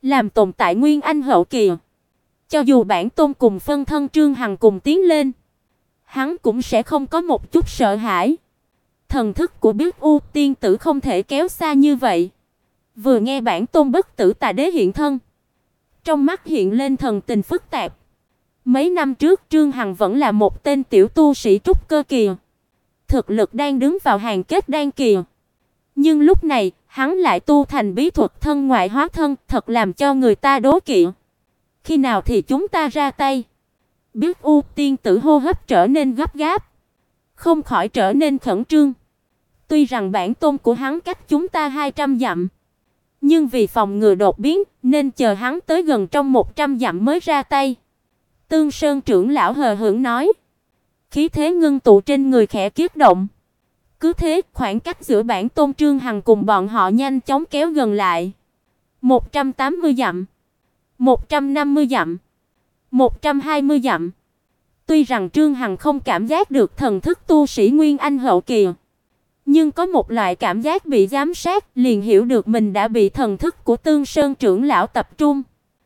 làm tồn tại nguyên anh hậu kỳ. Cho dù bản tôn cùng phân thân Trương Hằng cùng tiến lên, hắn cũng sẽ không có một chút sợ hãi. Thần thức của Biết U tiên tử không thể kéo xa như vậy. Vừa nghe bản tôn bất tử tà đế hiện thân, trong mắt hiện lên thần tình phức tạp. Mấy năm trước Trương Hằng vẫn là một tên tiểu tu sĩ trúc cơ kỳ, thực lực đang đứng vào hàng kết đan kỳ. Nhưng lúc này, hắn lại tu thành bí thuật thân ngoại hóa thân, thật làm cho người ta đố kỵ. Khi nào thì chúng ta ra tay? Biết U tiên tử hô hấp trở nên gấp gáp, không khỏi trở nên khẩn trương. Tuy rằng bản tôn của hắn cách chúng ta 200 dặm, nhưng vì phòng ngừa đột biến nên chờ hắn tới gần trong 100 dặm mới ra tay. Tương Sơn trưởng lão hờ hững nói. Khí thế ngưng tụ trên người khẽ kiết động. Cứ thế, khoảng cách giữa bản tôn Trương Hằng cùng bọn họ nhanh chóng kéo gần lại. 180 dặm, 150 dặm, 120 dặm. Tuy rằng Trương Hằng không cảm giác được thần thức tu sĩ Nguyên Anh hậu kỳ, nhưng có một loại cảm giác bị giám sát, liền hiểu được mình đã bị thần thức của Tương Sơn trưởng lão tập trung.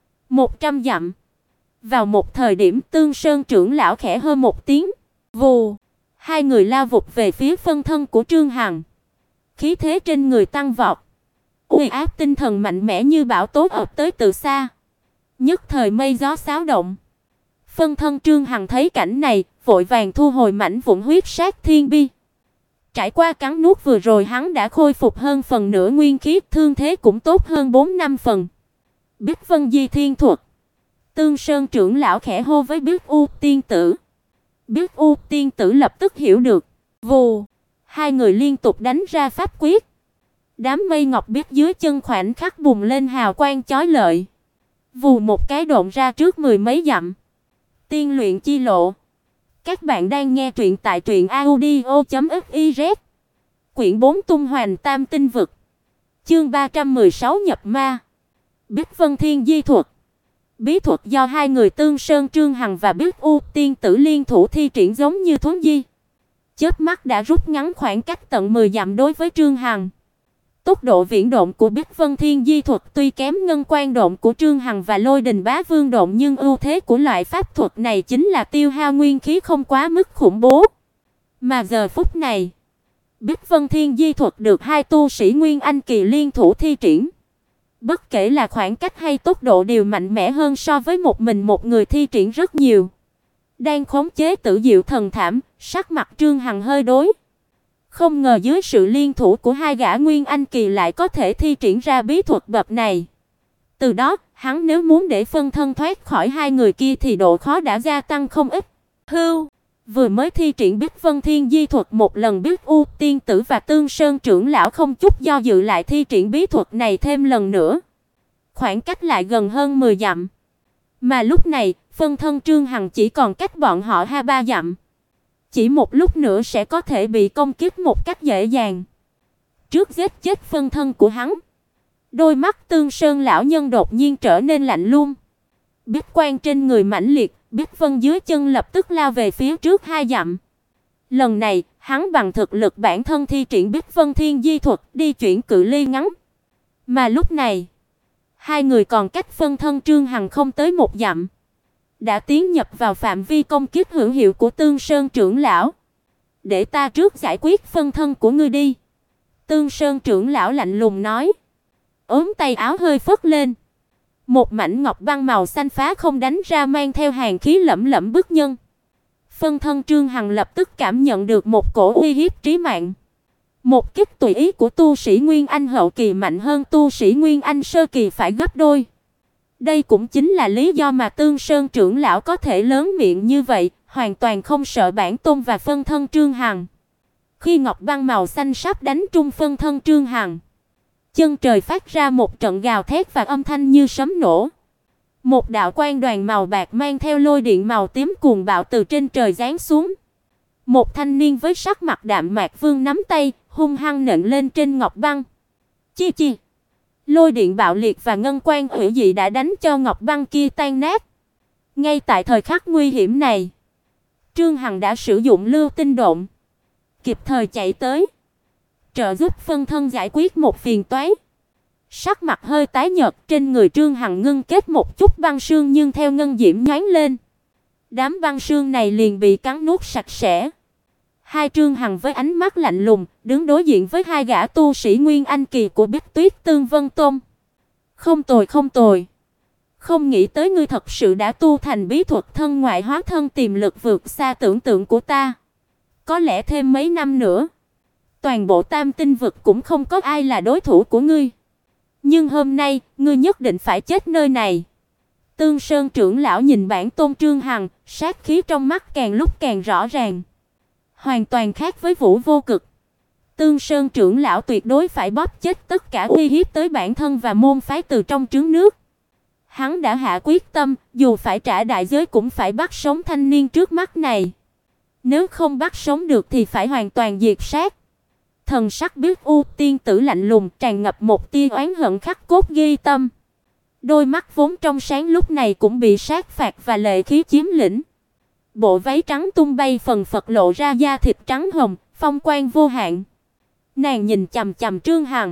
100 dặm. Vào một thời điểm Tương Sơn trưởng lão khẽ hơ một tiếng, vù, hai người lao vụt về phía phân thân của Trương Hằng. Khí thế trên người tăng vọt, uy áp tinh thần mạnh mẽ như bão tố ập tới từ xa. Nhất thời mây gió xáo động. Phân thân Trương Hằng thấy cảnh này, vội vàng thu hồi mảnh vụn huyết sát thiên bi. Trải qua cắn nuốt vừa rồi, hắn đã khôi phục hơn phần nửa nguyên khí, thương thế cũng tốt hơn 4-5 phần. Biết Vân Di Thiên thuật. Tương Sơn trưởng lão khẽ hô với Biết U tiên tử. Biết U tiên tử lập tức hiểu được. Vù, hai người liên tục đánh ra pháp quyết. Đám mây ngọc biết dưới chân khoảnh khắc bùng lên hào quang chói lọi. Vù một cái độn ra trước 10 mấy dặm. Tiên luyện chi lộ. Các bạn đang nghe truyện tại truyệnaudio.fiz. Quyển 4 tung hoành tam tinh vực. Chương 316 nhập ma. Biết Vân Thiên Di thuật. Bí thuật do hai người Tương Sơn Trương Hằng và Biết U tiên tử liên thủ thi triển giống như thuấn di. Chớp mắt đã rút ngắn khoảng cách tận 10 dặm đối với Trương Hằng. Tốc độ viễn độn của Biết Vân Thiên Di thuật tuy kém ngân quan độn của Trương Hằng và Lôi Đình Bá Vương độn, nhưng ưu thế của loại pháp thuật này chính là tiêu hao nguyên khí không quá mức khủng bố. Mà giờ phút này, Biết Vân Thiên Di thuật được hai tu sĩ Nguyên Anh kỳ liên thủ thi triển. Bất kể là khoảng cách hay tốc độ đều mạnh mẽ hơn so với một mình một người thi triển rất nhiều. Đang khống chế Tử Diệu Thần Thảm, sắc mặt Trương Hằng hơi đối. Không ngờ dưới sự liên thủ của hai gã Nguyên Anh kỳ lại có thể thi triển ra bí thuật bậc này. Từ đó, hắn nếu muốn để phân thân thoát khỏi hai người kia thì độ khó đã gia tăng không ít. Vừa mới thi triển Biết Vân Thiên Di thuật một lần, Biết U tiên tử và Tương Sơn trưởng lão không chút do dự lại thi triển bí thuật này thêm lần nữa. Khoảng cách lại gần hơn 10 dặm. Mà lúc này, phân thân Trương Hằng chỉ còn cách bọn họ 2-3 dặm. Chỉ một lúc nữa sẽ có thể bị công kích một cách dễ dàng. Trước giết chết phân thân của hắn, đôi mắt Tương Sơn lão nhân đột nhiên trở nên lạnh lùng. Biết quang trên người mãnh liệt, Biết Vân dưới chân lập tức lao về phía trước 2 dặm. Lần này, hắn bằng thực lực bản thân thi triển Biết Vân Thiên Di thuật đi chuyển cự ly ngắn. Mà lúc này, hai người còn cách phân thân Trương Hằng không tới 1 dặm, đã tiến nhập vào phạm vi công kích hữu hiệu của Tương Sơn trưởng lão. Để ta trước giải quyết phân thân của ngươi đi. Tương Sơn trưởng lão lạnh lùng nói. Ốm tay áo hơi phất lên. Một mảnh ngọc băng màu xanh phá không đánh ra, mang theo hàn khí lẫm lẫm bức nhân. Phân thân Trương Hằng lập tức cảm nhận được một cổ uy hiếp trí mạng. Một kích tùy ý của tu sĩ Nguyên Anh hậu kỳ mạnh hơn tu sĩ Nguyên Anh sơ kỳ phải gấp đôi. Đây cũng chính là lý do mà Tương Sơn trưởng lão có thể lớn miệng như vậy, hoàn toàn không sợ bản tôn và phân thân Trương Hằng. Khi ngọc băng màu xanh sắp đánh trúng phân thân Trương Hằng, chân trời phát ra một trận gào thét và âm thanh như sấm nổ. Một đạo quang đoàn màu bạc mang theo lôi điện màu tím cuồng bạo từ trên trời giáng xuống. Một thanh niên với sắc mặt đạm mạc vươn nắm tay, hung hăng nện lên trên ngọc băng. Chi chi. Lôi điện bạo liệt và ngân quang hủy dị đã đánh cho ngọc băng kia tan nát. Ngay tại thời khắc nguy hiểm này, Trương Hằng đã sử dụng lưu tinh độn, kịp thời chạy tới, trợ giúp phân thân giải quyết một phiền toái. Sắc mặt hơi tái nhợt, trên người Trương Hằng ngưng kết một chút băng sương nhưng theo ngân diễm nhoáng lên, đám băng sương này liền bị cắn nuốt sạch sẽ. Hai Trương Hằng với ánh mắt lạnh lùng, đứng đối diện với hai gã tu sĩ Nguyên Anh kỳ của Bích Tuyết Tương Vân Tôn. Không tồi, không tồi. Không nghĩ tới ngươi thật sự đã tu thành bí thuật thân ngoại hóa thân, tiềm lực vượt xa tưởng tượng của ta. Có lẽ thêm mấy năm nữa, toàn bộ Tam Tinh vực cũng không có ai là đối thủ của ngươi. Nhưng hôm nay, ngươi nhất định phải chết nơi này. Tương Sơn trưởng lão nhìn bản tôn Trương Hằng, sát khí trong mắt càng lúc càng rõ ràng. Hoàn toàn khác với Vũ Vô Cực. Tương Sơn trưởng lão tuyệt đối phải bóp chết tất cả uy hiếp tới bản thân và môn phái từ trong trứng nước. Hắn đã hạ quyết tâm, dù phải trả đại giới cũng phải bắt sống thanh niên trước mắt này. Nếu không bắt sống được thì phải hoàn toàn diệt sát. Thần sắc Biết U tiên tử lạnh lùng, tràn ngập một tia oán hận khắc cốt ghi tâm. Đôi mắt vốn trong sáng lúc này cũng bị sát phạt và lệ khí chiếm lĩnh. Bộ váy trắng tung bay phần phật lộ ra da thịt trắng hồng, phong quang vô hạn. Nàng nhìn chằm chằm Trương Hằng,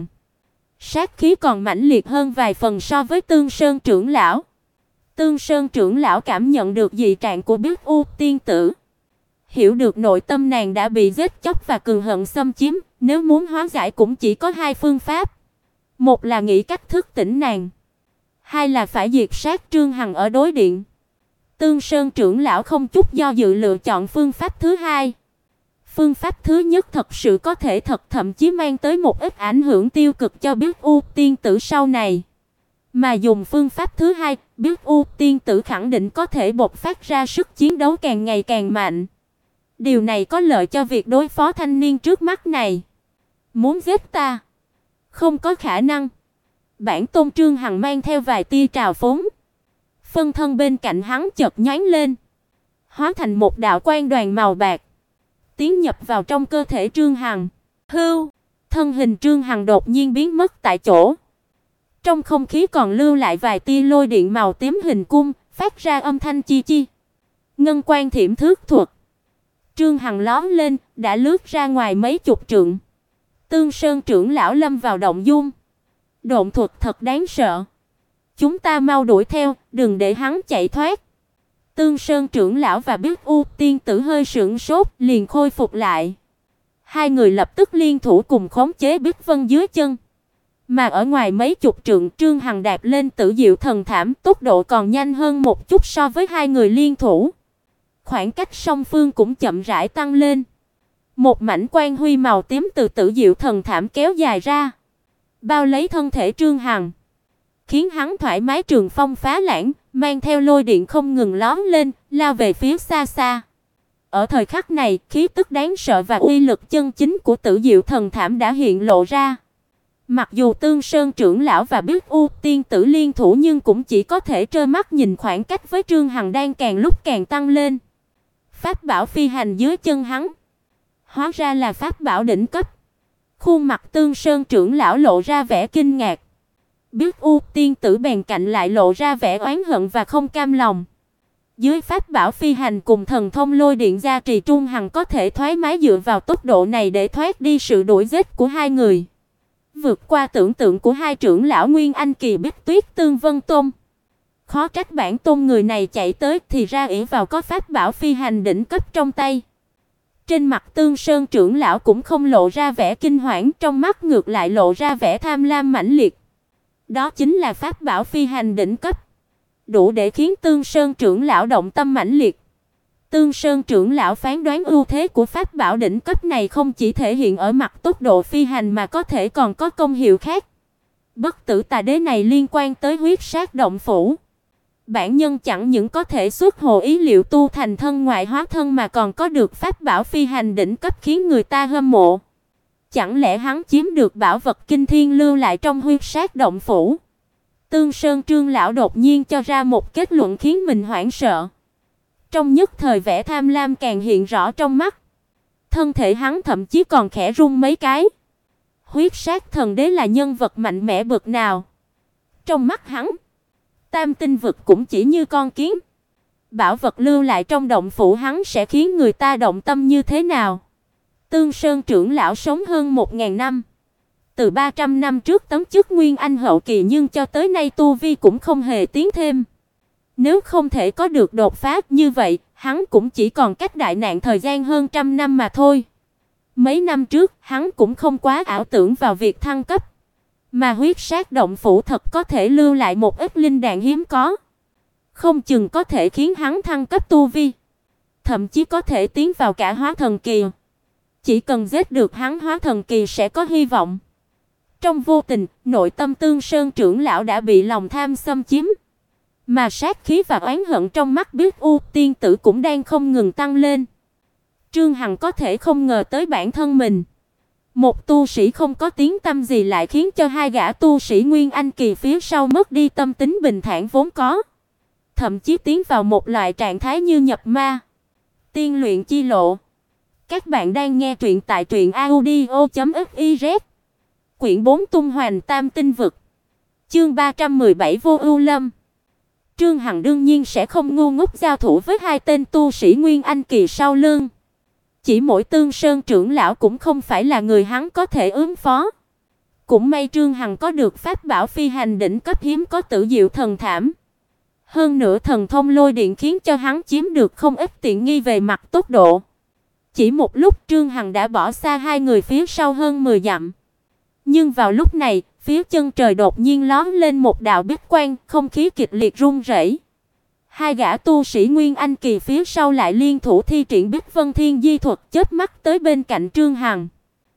sát khí còn mãnh liệt hơn vài phần so với Tương Sơn trưởng lão. Tương Sơn trưởng lão cảm nhận được dị trạng của Biết U tiên tử, hiểu được nội tâm nàng đã bị giết chóc và cường hận xâm chiếm, nếu muốn hóa giải cũng chỉ có hai phương pháp. Một là nghĩ cách thức tỉnh nàng, hai là phải diệt sát Trương Hằng ở đối điện. Tương Sơn trưởng lão không chút do dự lựa chọn phương pháp thứ hai. Phương pháp thứ nhất thật sự có thể thậm chí mang tới một ít ảnh hưởng tiêu cực cho Biết U tiên tử sau này. Mà dùng phương pháp thứ hai, Biết U tiên tử khẳng định có thể bộc phát ra sức chiến đấu càng ngày càng mạnh. Điều này có lợi cho việc đối phó thanh niên trước mắt này. Muốn giết ta? Không có khả năng. Bản tôn Trương Hằng mang theo vài tia trào phúng. Phân thân bên cạnh hắn chợt nhoáng lên, hóa thành một đạo quang đoàn màu bạc, tiến nhập vào trong cơ thể Trương Hằng. Hưu, thân hình Trương Hằng đột nhiên biến mất tại chỗ. Trong không khí còn lưu lại vài tia lôi điện màu tím hình cung, phát ra âm thanh chi chi. Ngân quang thiểm thước thuật. Trương Hằng lóe lên, đã lướt ra ngoài mấy chục trượng. Tương Sơn trưởng lão lâm vào động dung. Độn thuật thật đáng sợ. Chúng ta mau đuổi theo, đừng để hắn chạy thoát. Tương Sơn trưởng lão và Biết U tiên tử hơi sững sốt, liền khôi phục lại. Hai người lập tức liên thủ cùng khống chế Biết Vân dưới chân. Mà ở ngoài mấy chục trượng, Trương Hằng đạp lên Tử Diệu Thần Thảm, tốc độ còn nhanh hơn một chút so với hai người liên thủ. Khoảng cách song phương cũng chậm rãi tăng lên. Một mảnh quang huy màu tím từ Tử Diệu Thần Thảm kéo dài ra, bao lấy thân thể Trương Hằng, khiến hắn thoải mái trường phong phá lãng, mang theo lôi điện không ngừng lóe lên, lao về phía xa xa. Ở thời khắc này, khí tức đáng sợ và uy lực chân chính của Tử Diệu Thần Thảm đã hiện lộ ra. Mặc dù Tương Sơn trưởng lão và Biết U tiên tử liên thủ nhưng cũng chỉ có thể trơ mắt nhìn khoảng cách với Trương Hằng đang càng lúc càng tăng lên. Pháp bảo phi hành dưới chân hắn, hóa ra là pháp bảo đỉnh cấp. Khuôn mặt Tương Sơn trưởng lão lộ ra vẻ kinh ngạc. Biết U tiên tử bèn cạnh lại lộ ra vẻ oán hận và không cam lòng. Dưới pháp bảo phi hành cùng thần thông lôi điện gia trì, Trung Hằng có thể thoải mái dựa vào tốc độ này để thoát đi sự đuổi giết của hai người, vượt qua tưởng tượng của hai trưởng lão Nguyên Anh kỳ Bích Tuyết Tương Vân Tôn. Khó trách bản tôn người này chạy tới, thì ra ỷ vào có pháp bảo phi hành đỉnh cấp trong tay. Trên mặt Tương Sơn trưởng lão cũng không lộ ra vẻ kinh hoảng, trong mắt ngược lại lộ ra vẻ tham lam mãnh liệt. Đó chính là pháp bảo phi hành đỉnh cấp, đủ để khiến Tương Sơn trưởng lão động tâm mãnh liệt. Tương Sơn trưởng lão phán đoán ưu thế của pháp bảo đỉnh cấp này không chỉ thể hiện ở mặt tốc độ phi hành mà có thể còn có công hiệu khác. Bất tử tà đế này liên quan tới huyết sát động phủ. Bản nhân chẳng những có thể xuất hồ ý liệu tu thành thân ngoại hóa thân mà còn có được pháp bảo phi hành đỉnh cấp khiến người ta hâm mộ. Chẳng lẽ hắn chiếm được bảo vật kinh thiên lưu lại trong huyết sát động phủ? Tương Sơn trưởng lão đột nhiên cho ra một kết luận khiến mình hoảng sợ. Trong nhất thời vẻ tham lam càng hiện rõ trong mắt. Thân thể hắn thậm chí còn khẽ rung mấy cái. Huyết sát thần đế là nhân vật mạnh mẽ bậc nào? Trong mắt hắn, Tam Tinh vực cũng chỉ như con kiến. Bảo vật lưu lại trong động phủ hắn sẽ khiến người ta động tâm như thế nào? Tương Sơn trưởng lão sống hơn 1000 năm, Từ 300 năm trước tấn chức Nguyên Anh hậu kỳ nhưng cho tới nay tu vi cũng không hề tiến thêm. Nếu không thể có được đột phá như vậy, hắn cũng chỉ còn cách đại nạn thời gian hơn 100 năm mà thôi. Mấy năm trước, hắn cũng không quá ảo tưởng vào việc thăng cấp, mà huyết sát động phủ thật có thể lưu lại một ít linh đạn hiếm có, không chừng có thể khiến hắn thăng cấp tu vi, thậm chí có thể tiến vào cả hóa thần kỳ. Chỉ cần giết được hắn, hóa thần kỳ sẽ có hy vọng. Trong vô tình, nội tâm Tương Sơn trưởng lão đã bị lòng tham xâm chiếm, mà sát khí và oán hận trong mắt Biết U tiên tử cũng đang không ngừng tăng lên. Trương Hằng có thể không ngờ tới bản thân mình, một tu sĩ không có tiếng tăm gì lại khiến cho hai gã tu sĩ Nguyên Anh kỳ phía sau mất đi tâm tính bình thản vốn có, thậm chí tiến vào một loại trạng thái như nhập ma. Tiên luyện chi lộ. Các bạn đang nghe truyện tại truyệnaudio.fiz. Quyển 4 Tung Hoành Tam Tinh Vực. Chương 317 Vô Ưu Lâm. Trương Hằng đương nhiên sẽ không ngu ngốc giao thủ với hai tên tu sĩ Nguyên Anh kỳ sau lưng. Chỉ mỗi Tương Sơn trưởng lão cũng không phải là người hắn có thể ứng phó. Cũng may Trương Hằng có được pháp bảo phi hành đỉnh cấp hiếm có Tử Diệu Thần Thảm. Hơn nữa thần thông lôi điện khiến cho hắn chiếm được không ít tiện nghi về mặt tốc độ. Chỉ một lúc Trương Hằng đã bỏ xa hai người phía sau hơn 10 dặm. Nhưng vào lúc này, phía chân trời đột nhiên lóe lên một đạo bích quang, không khí kịch liệt rung rẩy. Hai gã tu sĩ Nguyên Anh kỳ phía sau lại liên thủ thi triển Bích Vân Thiên Di thuật, chớp mắt tới bên cạnh Trương Hằng.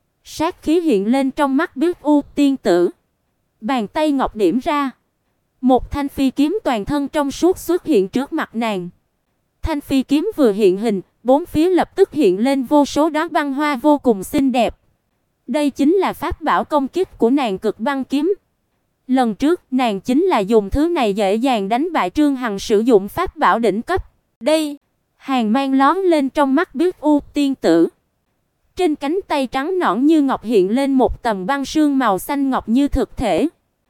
Sát khí hiện lên trong mắt Biết U tiên tử. Bàn tay ngọc điểm ra, một thanh phi kiếm toàn thân trong suốt xuất hiện trước mặt nàng. Thanh phi kiếm vừa hiện hình, bốn phía lập tức hiện lên vô số đóa băng hoa vô cùng xinh đẹp. Đây chính là pháp bảo công kích của nàng, Cực Băng Kiếm. Lần trước, nàng chính là dùng thứ này dễ dàng đánh bại Trương Hằng sử dụng pháp bảo đỉnh cấp. Đây, hàn mang lóe lên trong mắt Biết U tiên tử. Trên cánh tay trắng nõn như ngọc hiện lên một tầng băng sương màu xanh ngọc như thực thể.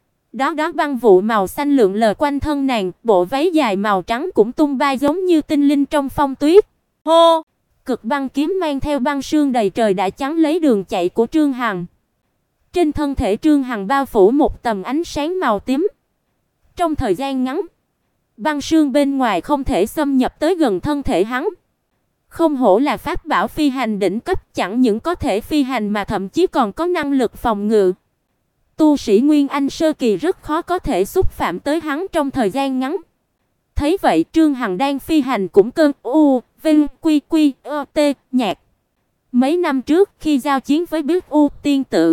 Đó băng vụ màu xanh lượn lờ quanh thân nàng, bộ váy dài màu trắng cũng tung bay giống như tinh linh trong phong tuyết. Hô! Cực Băng Kiếm mang theo băng sương đầy trời đã chắn lấy đường chạy của Trương Hằng. Trên thân thể Trương Hằng bao phủ một tầng ánh sáng màu tím. Trong thời gian ngắn, băng sương bên ngoài không thể xâm nhập tới gần thân thể hắn. Không hổ là pháp bảo phi hành đỉnh cấp, chẳng những có thể phi hành mà thậm chí còn có năng lực phòng ngự. Tu sĩ Nguyên Anh sơ kỳ rất khó có thể xúc phạm tới hắn trong thời gian ngắn. Thấy vậy, Trương Hằng đang phi hành cũng cơn vinh quy quy t nhạc. Mấy năm trước khi giao chiến với Biết U tiên tử,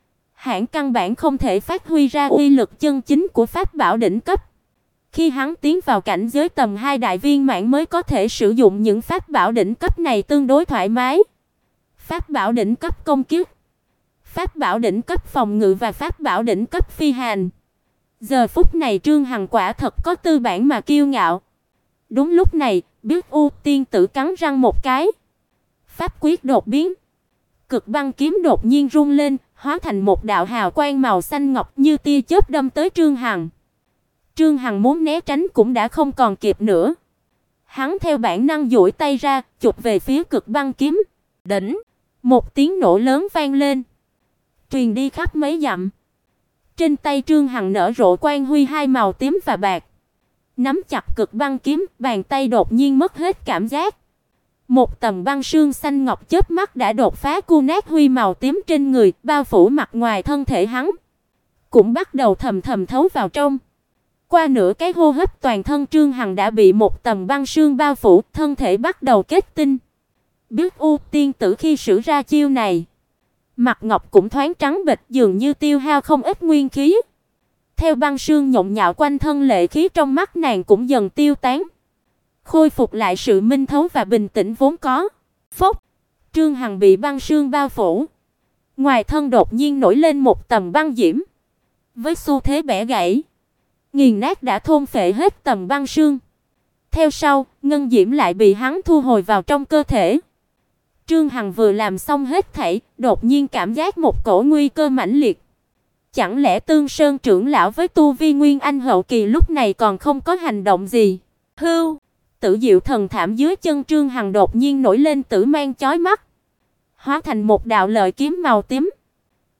hắn căn bản không thể phát huy ra uy lực chân chính của pháp bảo đỉnh cấp. Khi hắn tiến vào cảnh giới tầm 2 đại viên mãn mới có thể sử dụng những pháp bảo đỉnh cấp này tương đối thoải mái. Pháp bảo đỉnh cấp công kích, pháp bảo đỉnh cấp phòng ngự và pháp bảo đỉnh cấp phi hành. Giờ phút này Trương Hằng quả thật có tư bản mà kiêu ngạo. Đúng lúc này, Biết U tiên tử cắn răng một cái. Pháp quyết đột biến. Cực Băng Kiếm đột nhiên rung lên, hóa thành một đạo hào quang màu xanh ngọc như tia chớp đâm tới Trương Hằng. Trương Hằng muốn né tránh cũng đã không còn kịp nữa. Hắn theo bản năng duỗi tay ra, chụp về phía Cực Băng Kiếm. Đỉnh, một tiếng nổ lớn vang lên, truyền đi khắp mấy dặm. Trên tay Trương Hằng nở rộ quang huy hai màu tím và bạc. Nắm chặt Cực Băng Kiếm, bàn tay đột nhiên mất hết cảm giác. Một tầng băng sương xanh ngọc chớp mắt đã đột phá cu nát huy màu tím trên người, bao phủ mặt ngoài thân thể hắn, cũng bắt đầu thầm thầm thấu vào trong. Qua nửa cái hô hấp toàn thân Trương Hằng đã bị một tầng băng sương bao phủ, thân thể bắt đầu kết tinh. Biết U tiên tử khi sử ra chiêu này, mặt ngọc cũng thoáng trắng bệch, dường như tiêu hao không ít nguyên khí. Theo băng sương nhộn nhạo quanh thân, lệ khí trong mắt nàng cũng dần tiêu tán, khôi phục lại sự minh thấu và bình tĩnh vốn có. Phốc, Trương Hằng bị băng sương bao phủ, ngoài thân đột nhiên nổi lên một tầng băng diễm, với xu thế bẻ gãy, nghiền nát đã thôn phệ hết tầng băng sương. Theo sau, ngân diễm lại bị hắn thu hồi vào trong cơ thể. Trương Hằng vừa làm xong hết thảy, đột nhiên cảm giác một cổ nguy cơ mãnh liệt. Chẳng lẽ Tương Sơn trưởng lão với tu vi Nguyên Anh hậu kỳ lúc này còn không có hành động gì? Hưu, Tử Diệu Thần Thảm dưới chân Trương Hằng đột nhiên nổi lên tử mang chói mắt, hóa thành một đạo lợi kiếm màu tím.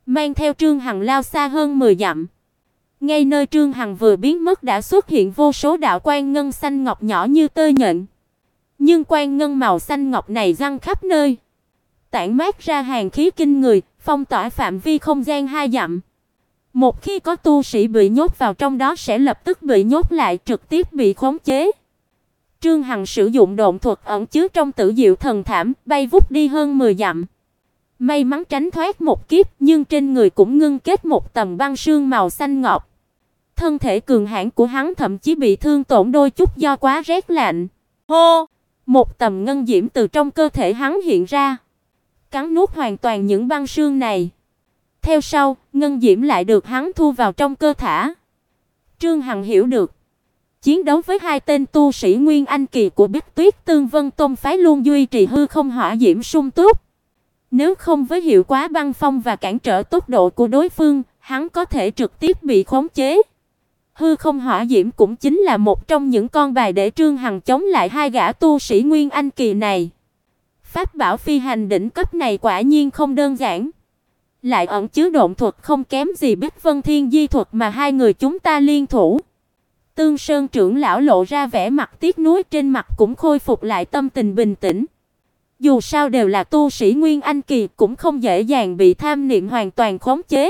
mang theo Trương Hằng lao xa hơn 10 dặm. Ngay nơi Trương Hằng vừa biến mất đã xuất hiện vô số đạo quang ngân xanh ngọc nhỏ như tơ nhện. Nhưng quang ngân màu xanh ngọc này răng khắp nơi, tản mát ra hàn khí kinh người, phong tỏa phạm vi không gian 2 dặm. Một khi có tu sĩ bị nhốt vào trong đó sẽ lập tức bị nhốt lại, trực tiếp bị khống chế. Trương Hằng sử dụng độn thuật ẩn chứa trong Tử Diệu Thần Thảm, bay vút đi hơn 10 dặm. May mắn tránh thoát một kiếp, nhưng trên người cũng ngưng kết một tầng băng sương màu xanh ngọc. Thân thể cường hãn của hắn thậm chí bị thương tổn đôi chút do quá rét lạnh. Hô! Một tầm ngân diễm từ trong cơ thể hắn hiện ra, cắn nuốt hoàn toàn những băng sương này. Theo sau, ngân diễm lại được hắn thu vào trong cơ thể. Trương Hằng hiểu được, chiến đấu với hai tên tu sĩ Nguyên Anh kỳ của Bích Tuyết Tương Vân Tông phái luôn duy trì hư không hỏa diễm sung túc. Nếu không với hiệu quả băng phong và cản trở tốc độ của đối phương, hắn có thể trực tiếp bị khống chế. Hư không hỏa diễm cũng chính là một trong những con bài để Trương Hằng chống lại hai gã tu sĩ Nguyên Anh kỳ này. Pháp bảo phi hành đỉnh cấp này quả nhiên không đơn giản, lại ẩn chứa độn thuật không kém gì Bích Vân Thiên Di thuật mà hai người chúng ta liên thủ. Tương Sơn trưởng lão lộ ra vẻ mặt tiếc nuối, trên mặt cũng khôi phục lại tâm tình bình tĩnh. Dù sao đều là tu sĩ Nguyên Anh kỳ, cũng không dễ dàng bị tham niệm hoàn toàn khống chế.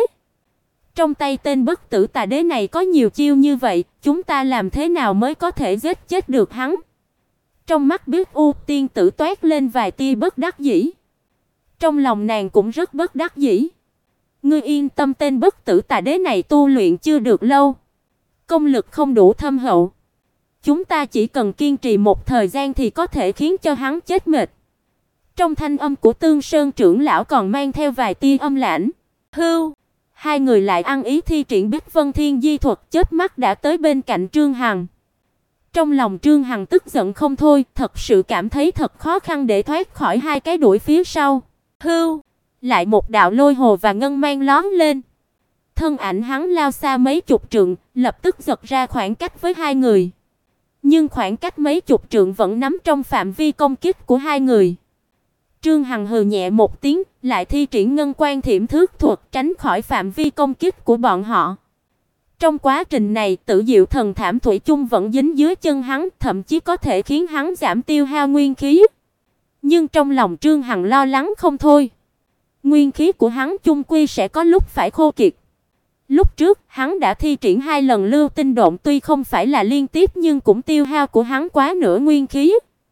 Trong tay tên bất tử tà đế này có nhiều chiêu như vậy, chúng ta làm thế nào mới có thể giết chết được hắn? Trong mắt Biết U tiên tử toát lên vài tia bất đắc dĩ. Trong lòng nàng cũng rất bất đắc dĩ. Ngươi yên tâm, tên bất tử tà đế này tu luyện chưa được lâu, công lực không đủ thâm hậu. Chúng ta chỉ cần kiên trì một thời gian thì có thể khiến cho hắn chết mệt. Trong thanh âm của Tương Sơn trưởng lão còn mang theo vài tia âm lãnh. Hưu, hai người lại ăn ý thi triển Bích Vân Thiên Di thuật, chớp mắt đã tới bên cạnh Trương Hằng. Trong lòng Trương Hằng tức giận không thôi, thật sự cảm thấy thật khó khăn để thoát khỏi hai cái đuổi phía sau. Hưu, lại một đạo lôi hồ và ngân mang lóe lên. Thân ảnh hắn lao xa mấy chục trượng, lập tức giật ra khoảng cách với hai người. Nhưng khoảng cách mấy chục trượng vẫn nằm trong phạm vi công kích của hai người. Trương Hằng hừ nhẹ một tiếng, lại thi triển ngân quan thiểm thước thuật tránh khỏi phạm vi công kích của bọn họ. Trong quá trình này, Tử Diệu Thần Thảm thủy chung vẫn dính dưới chân hắn, thậm chí có thể khiến hắn giảm tiêu hao nguyên khí. Nhưng trong lòng Trương Hằng lo lắng không thôi. Nguyên khí của hắn chung quy sẽ có lúc phải khô kiệt. Lúc trước, hắn đã thi triển 2 lần lưu tinh độn, tuy không phải là liên tiếp nhưng cũng tiêu hao của hắn quá nửa nguyên khí.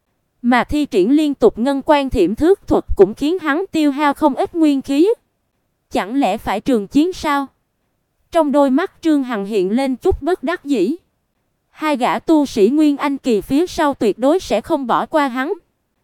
Mà thi triển liên tục ngân quan thiểm thước thuật cũng khiến hắn tiêu hao không ít nguyên khí. Chẳng lẽ phải trường chiến sao? Trong đôi mắt Trương Hằng hiện lên chút bất đắc dĩ. Hai gã tu sĩ Nguyên Anh kỳ phía sau tuyệt đối sẽ không bỏ qua hắn.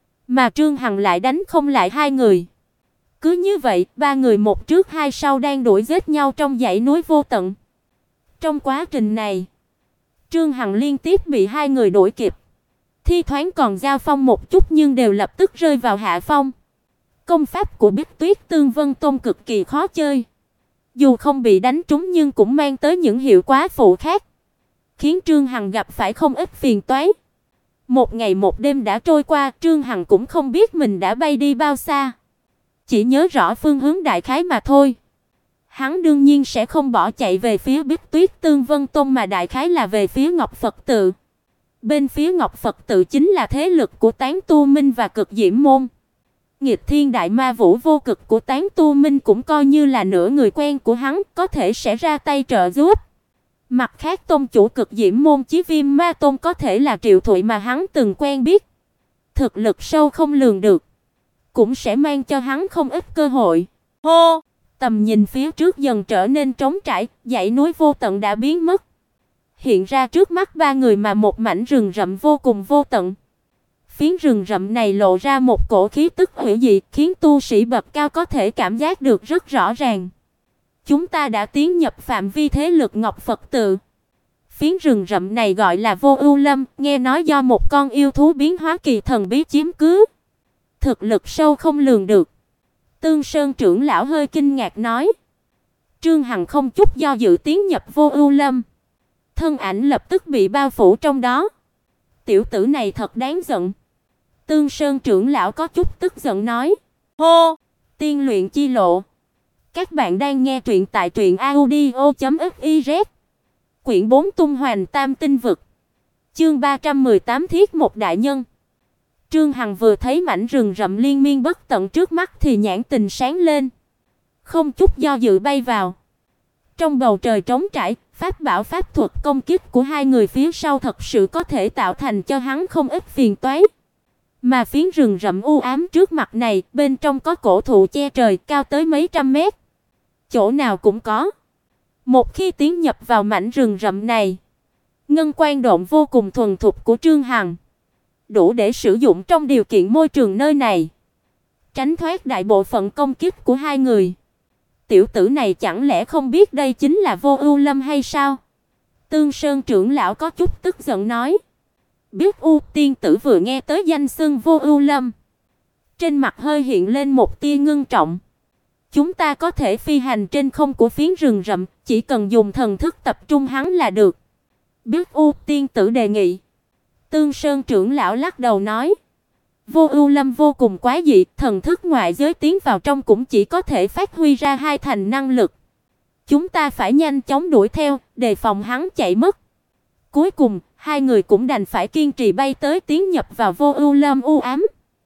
Mà Trương Hằng lại đánh không lại hai người. Cứ như vậy, ba người một trước hai sau đang đuổi giết nhau trong dãy núi vô tận. Trong quá trình này, Trương Hằng liên tiếp bị hai người đuổi kịp. Thi thoảng còn giao phong một chút nhưng đều lập tức rơi vào hạ phong. Công pháp của Bích Tuyết Tương Vân Tông cực kỳ khó chơi. Dù không bị đánh trúng nhưng cũng mang tới những hiệu quả phụ khác, khiến Trương Hằng gặp phải không ít phiền toái. Một ngày một đêm đã trôi qua, Trương Hằng cũng không biết mình đã bay đi bao xa. Chỉ nhớ rõ phương hướng đại khái mà thôi. Hắn đương nhiên sẽ không bỏ chạy về phía Bích Tuyết Tương Vân Tông mà đại khái là về phía Ngọc Phật Tự. Bên phía Ngọc Phật Tự chính là thế lực của Tán Tu Minh và Cực Diễm Môn. Nghịch Thiên Đại Ma Vũ vô cực của Tán Tu Minh cũng coi như là nửa người quen của hắn, có thể sẽ ra tay trợ giúp. Mặt khác, tông chủ Cực Diễm Môn Chí Viêm Ma Tôn có thể là Triệu Thụy mà hắn từng quen biết. Thực lực sâu không lường được, cũng sẽ mang cho hắn không ít cơ hội. Hô, tầm nhìn phía trước dần trở nên trống trải, dãy núi vô tận đã biến mất. Hiện ra trước mắt ba người mà một mảnh rừng rậm vô cùng vô tận. Phiến rừng rậm này lộ ra một cổ khí tức hủy diệt, khiến tu sĩ bậc cao có thể cảm giác được rất rõ ràng. Chúng ta đã tiến nhập phạm vi thế lực Ngọc Phật Tự. Phiến rừng rậm này gọi là Vô Ưu Lâm, nghe nói do một con yêu thú biến hóa kỳ thần bí chiếm cứ. Thực lực sâu không lường được. Tương Sơn trưởng lão hơi kinh ngạc nói. Trương Hằng không chút do dự tiến nhập Vô Ưu Lâm. Thân ảnh lập tức bị bao phủ trong đó. Tiểu tử này thật đáng giận. Tương Sơn trưởng lão có chút tức giận nói. Hô, tiên luyện chi lộ. Các bạn đang nghe truyện tại truyệnaudio.fiz. Quyển 4 Tung Hoành Tam Tinh Vực. Chương 318 Thiết một đại nhân. Trương Hằng vừa thấy mảnh rừng rậm liên miên bất tận trước mắt thì nhãn tình sáng lên, không chút do dự bay vào. Trong bầu trời trống trải, pháp bảo pháp thuật công kích của hai người phía sau thật sự có thể tạo thành cho hắn không ít phiền toái. Mà phiến rừng rậm u ám trước mặt này, bên trong có cổ thụ che trời cao tới mấy trăm mét. Chỗ nào cũng có. Một khi tiến nhập vào mảnh rừng rậm này, ngân quan độn vô cùng thuần thục của Trương Hằng đủ để sử dụng trong điều kiện môi trường nơi này, tránh thoát đại bộ phận công kích của hai người. Tiểu tử này chẳng lẽ không biết đây chính là Vô Ưu Lâm hay sao? Tương Sơn trưởng lão có chút tức giận nói. Biết U tiên tử vừa nghe tới danh xưng Vô Ưu Lâm, trên mặt hơi hiện lên một tia ngưng trọng. Chúng ta có thể phi hành trên không của phiến rừng rậm, chỉ cần dùng thần thức tập trung hắn là được. Biết U tiên tử đề nghị. Tương Sơn trưởng lão lắc đầu nói. Vô Ưu Lâm vô cùng quái dị, thần thức ngoại giới tiến vào trong cũng chỉ có thể phát huy ra hai thành năng lực. Chúng ta phải nhanh chóng đuổi theo, đề phòng hắn chạy mất. Cuối cùng, hai người cũng đành phải kiên trì bay tới tiến nhập vào Vô Ưu Lâm u ám.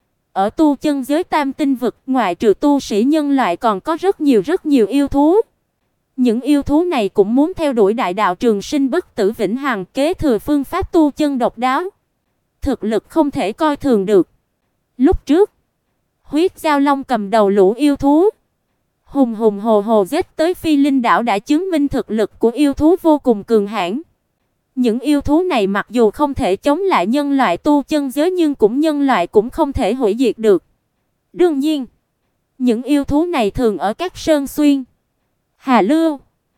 Ở tu chân giới Tam Tinh Vực, ngoại trừ tu sĩ nhân loại còn có rất nhiều yêu thú. Những yêu thú này cũng muốn theo đuổi đại đạo trường sinh bất tử vĩnh hằng, kế thừa phương pháp tu chân độc đáo. Thực lực không thể coi thường được. Lúc trước, Huyết Giao Long cầm đầu lũ yêu thú, hùng hùng hồ hồ giết tới Phi Linh đảo đã chứng minh thực lực của yêu thú vô cùng cường hãn. Những yêu thú này mặc dù không thể chống lại nhân loại tu chân giới nhưng nhân loại cũng không thể hủy diệt được. Đương nhiên, những yêu thú này thường ở các sơn xuyên, hà lưu,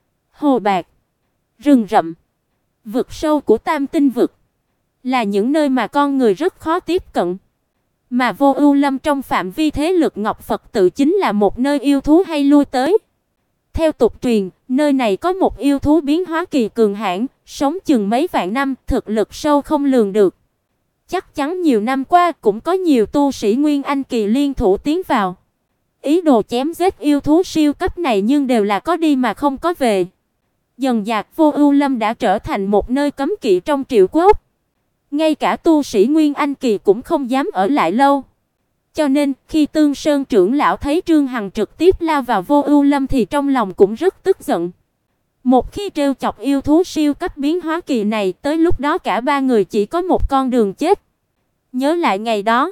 hồ bạc, rừng rậm, vực sâu của Tam Tinh Vực, là những nơi mà con người rất khó tiếp cận. Mà Vô Ưu Lâm trong phạm vi thế lực Ngọc Phật tự chính là một nơi yêu thú hay lui tới. Theo tục truyền, nơi này có một yêu thú biến hóa kỳ cường hãn, sống chừng mấy vạn năm, thực lực sâu không lường được. Chắc chắn nhiều năm qua cũng có nhiều tu sĩ Nguyên Anh kỳ liên thủ tiến vào, ý đồ chém giết yêu thú siêu cấp này nhưng đều là có đi mà không có về. Dần dạc Vô Ưu Lâm đã trở thành một nơi cấm kỵ trong Triệu Quốc. Ngay cả tu sĩ Nguyên Anh kỳ cũng không dám ở lại lâu. Cho nên, khi Tương Sơn trưởng lão thấy Trương Hằng trực tiếp lao vào Vô Ưu Lâm thì trong lòng cũng rất tức giận. Một khi trêu chọc yêu thú siêu cấp biến hóa kỳ này, tới lúc đó cả ba người chỉ có một con đường chết. Nhớ lại ngày đó,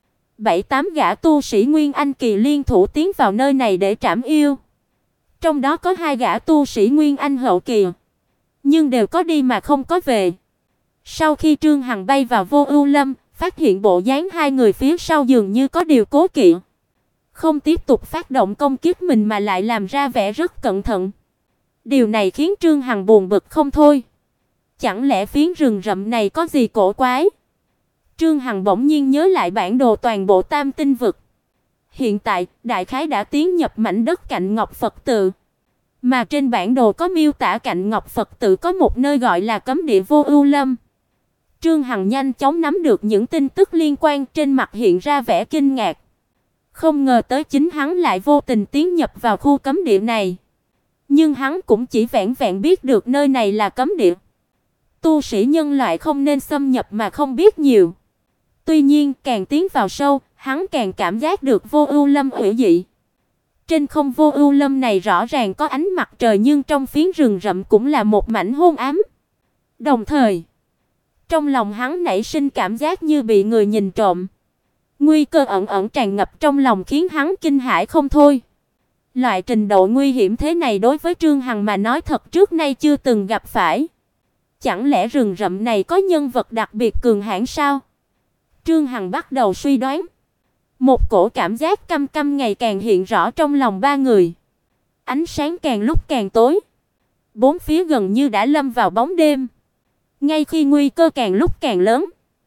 7-8 gã tu sĩ Nguyên Anh kỳ liên thủ tiến vào nơi này để trảm yêu. Trong đó có 2 gã tu sĩ Nguyên Anh hậu kỳ, nhưng đều có đi mà không có về. Sau khi Trương Hằng bay vào Vô Ưu Lâm, phát hiện bộ dáng hai người phía sau dường như có điều cố kỵ, không tiếp tục phát động công kích mình mà lại làm ra vẻ rất cẩn thận. Điều này khiến Trương Hằng buồn bực không thôi. Chẳng lẽ phiến rừng rậm này có gì cổ quái? Trương Hằng bỗng nhiên nhớ lại bản đồ toàn bộ Tam Tinh Vực. Hiện tại, đại khái đã tiến nhập mảnh đất cạnh Ngọc Phật tự. Mà trên bản đồ có miêu tả cạnh Ngọc Phật tự có một nơi gọi là cấm địa Vô Ưu Lâm. Trương Hằng nhanh chóng nắm được những tin tức liên quan, trên mặt hiện ra vẻ kinh ngạc. Không ngờ tới chính hắn lại vô tình tiến nhập vào khu cấm địa này. Nhưng hắn cũng chỉ vẹn vẹn biết được nơi này là cấm địa. Tu sĩ nhân loại không nên xâm nhập mà không biết nhiều. Tuy nhiên, càng tiến vào sâu, hắn càng cảm giác được Vô Ưu Lâm hữu dị. Trên không Vô Ưu Lâm này rõ ràng có ánh mặt trời nhưng trong phiến rừng rậm cũng là một mảnh hôn ám. Đồng thời, trong lòng hắn nảy sinh cảm giác như bị người nhìn trộm. Nguy cơ ẩn ẩn tràn ngập trong lòng khiến hắn kinh hãi không thôi. Loại trình độ nguy hiểm thế này đối với Trương Hằng mà nói thật trước nay chưa từng gặp phải. Chẳng lẽ rừng rậm này có nhân vật đặc biệt cường hãn sao? Trương Hằng bắt đầu suy đoán. Một cổ cảm giác căm căm ngày càng hiện rõ trong lòng ba người. Ánh sáng càng lúc càng tối. Bốn phía gần như đã lâm vào bóng đêm. Ngay khi nguy cơ càng lúc càng lớn,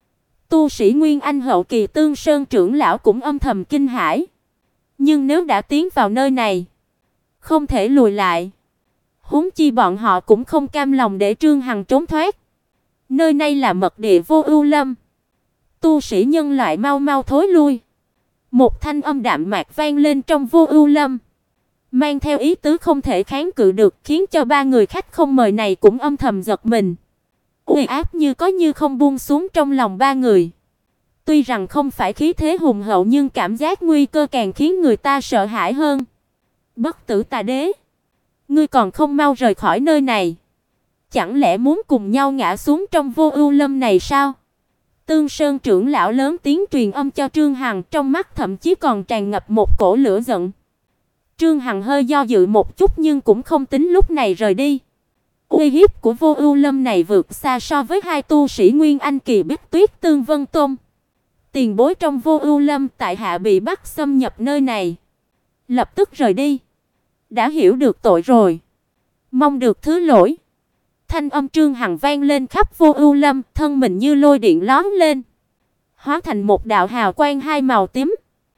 tu sĩ Nguyên Anh hậu kỳ Tương Sơn trưởng lão cũng âm thầm kinh hãi. Nhưng nếu đã tiến vào nơi này, không thể lùi lại. Huống chi bọn họ cũng không cam lòng để Trương Hằng trốn thoát. Nơi này là mật địa Vô Ưu Lâm. Tu sĩ nhân loại mau mau thối lui. Một thanh âm đạm mạc vang lên trong Vô Ưu Lâm. mang theo ý tứ không thể kháng cự được, khiến cho ba người khách không mời này cũng âm thầm giật mình. Uy áp như có như không buông xuống trong lòng ba người. Tuy rằng không phải khí thế hùng hậu nhưng cảm giác nguy cơ càng khiến người ta sợ hãi hơn. Bất tử tà đế, ngươi còn không mau rời khỏi nơi này. Chẳng lẽ muốn cùng nhau ngã xuống trong vô ưu lâm này sao? Tương Sơn trưởng lão lớn tiếng truyền âm cho Trương Hằng, trong mắt thậm chí còn tràn ngập một cổ lửa giận. Trương Hằng hơi do dự một chút nhưng cũng không tính lúc này rời đi. Uy hiếp của vô ưu lâm này vượt xa so với hai tu sĩ Nguyên Anh kỳ Bích Tuyết Tương Vân Tôn. Tiền bối trong vô ưu lâm tại hạ bị bắt xâm nhập nơi này, lập tức rời đi. Đã hiểu được tội rồi, mong được thứ lỗi. Thanh âm Trương Hằng vang lên khắp vô ưu lâm, thân mình như lôi điện lóe lên, hóa thành một đạo hào quang hai màu tím,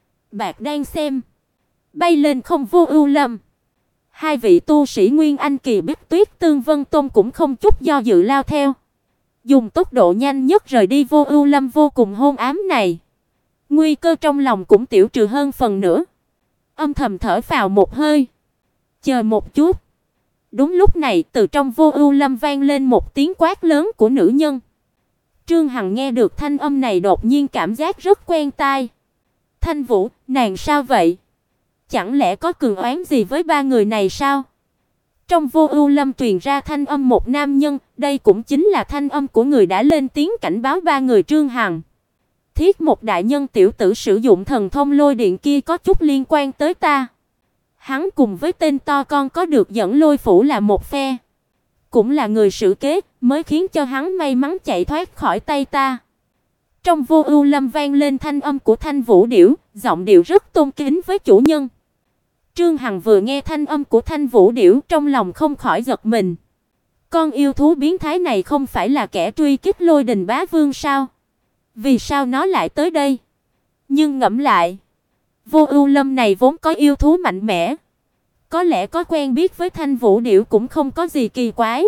bạc đang xem, bay lên không vô ưu lâm. Hai vị tu sĩ Nguyên Anh kỳ Bích Tuyết Tương Vân Tôn cũng không chút do dự lao theo, dùng tốc độ nhanh nhất rời đi vô ưu lâm vô cùng hôn ám này. Nguy cơ trong lòng cũng tiểu trừ hơn phần nữa, âm thầm thở phào một hơi. Chờ một chút. Đúng lúc này, từ trong vô ưu lâm vang lên một tiếng quát lớn của nữ nhân. Trương Hằng nghe được thanh âm này đột nhiên cảm giác rất quen tai. Thanh Vũ, nàng sao vậy? Chẳng lẽ có cừu oán gì với ba người này sao? Trong vô ưu lâm truyền ra thanh âm một nam nhân, đây cũng chính là thanh âm của người đã lên tiếng cảnh báo ba người Trương Hằng. Thiết một đại nhân tiểu tử sử dụng thần thông lôi điện kia có chút liên quan tới ta. Hắn cùng với tên to con có được dẫn lôi phủ là một phe, cũng là người xử kế, mới khiến cho hắn may mắn chạy thoát khỏi tay ta. Trong vô ưu lâm vang lên thanh âm của Thanh Vũ Điểu, giọng điệu rất tôn kính với chủ nhân. Trương Hằng vừa nghe thanh âm của Thanh Vũ Điểu, trong lòng không khỏi giật mình. Con yêu thú biến thái này không phải là kẻ truy kích Lôi Đình Bá Vương sao? Vì sao nó lại tới đây? Nhưng ngẫm lại, vô ưu lâm này vốn có yêu thú mạnh mẽ, có lẽ có quen biết với Thanh Vũ Điểu cũng không có gì kỳ quái.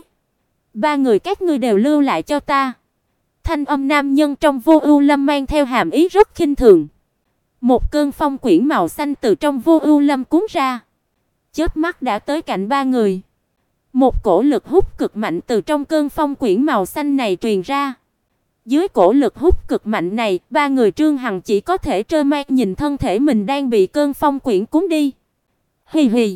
Ba người các ngươi đều lưu lại cho ta. Thanh âm nam nhân trong vô ưu lâm mang theo hàm ý rất khinh thường. Một cơn phong quyển màu xanh từ trong vô ưu lâm cuốn ra, chớp mắt đã tới cạnh ba người. Một cổ lực hút cực mạnh từ trong cơn phong quyển màu xanh này truyền ra. Dưới cổ lực hút cực mạnh này, ba người Trương Hằng chỉ có thể trơ mắt nhìn thân thể mình đang bị cơn phong quyển cuốn đi. Hì hì,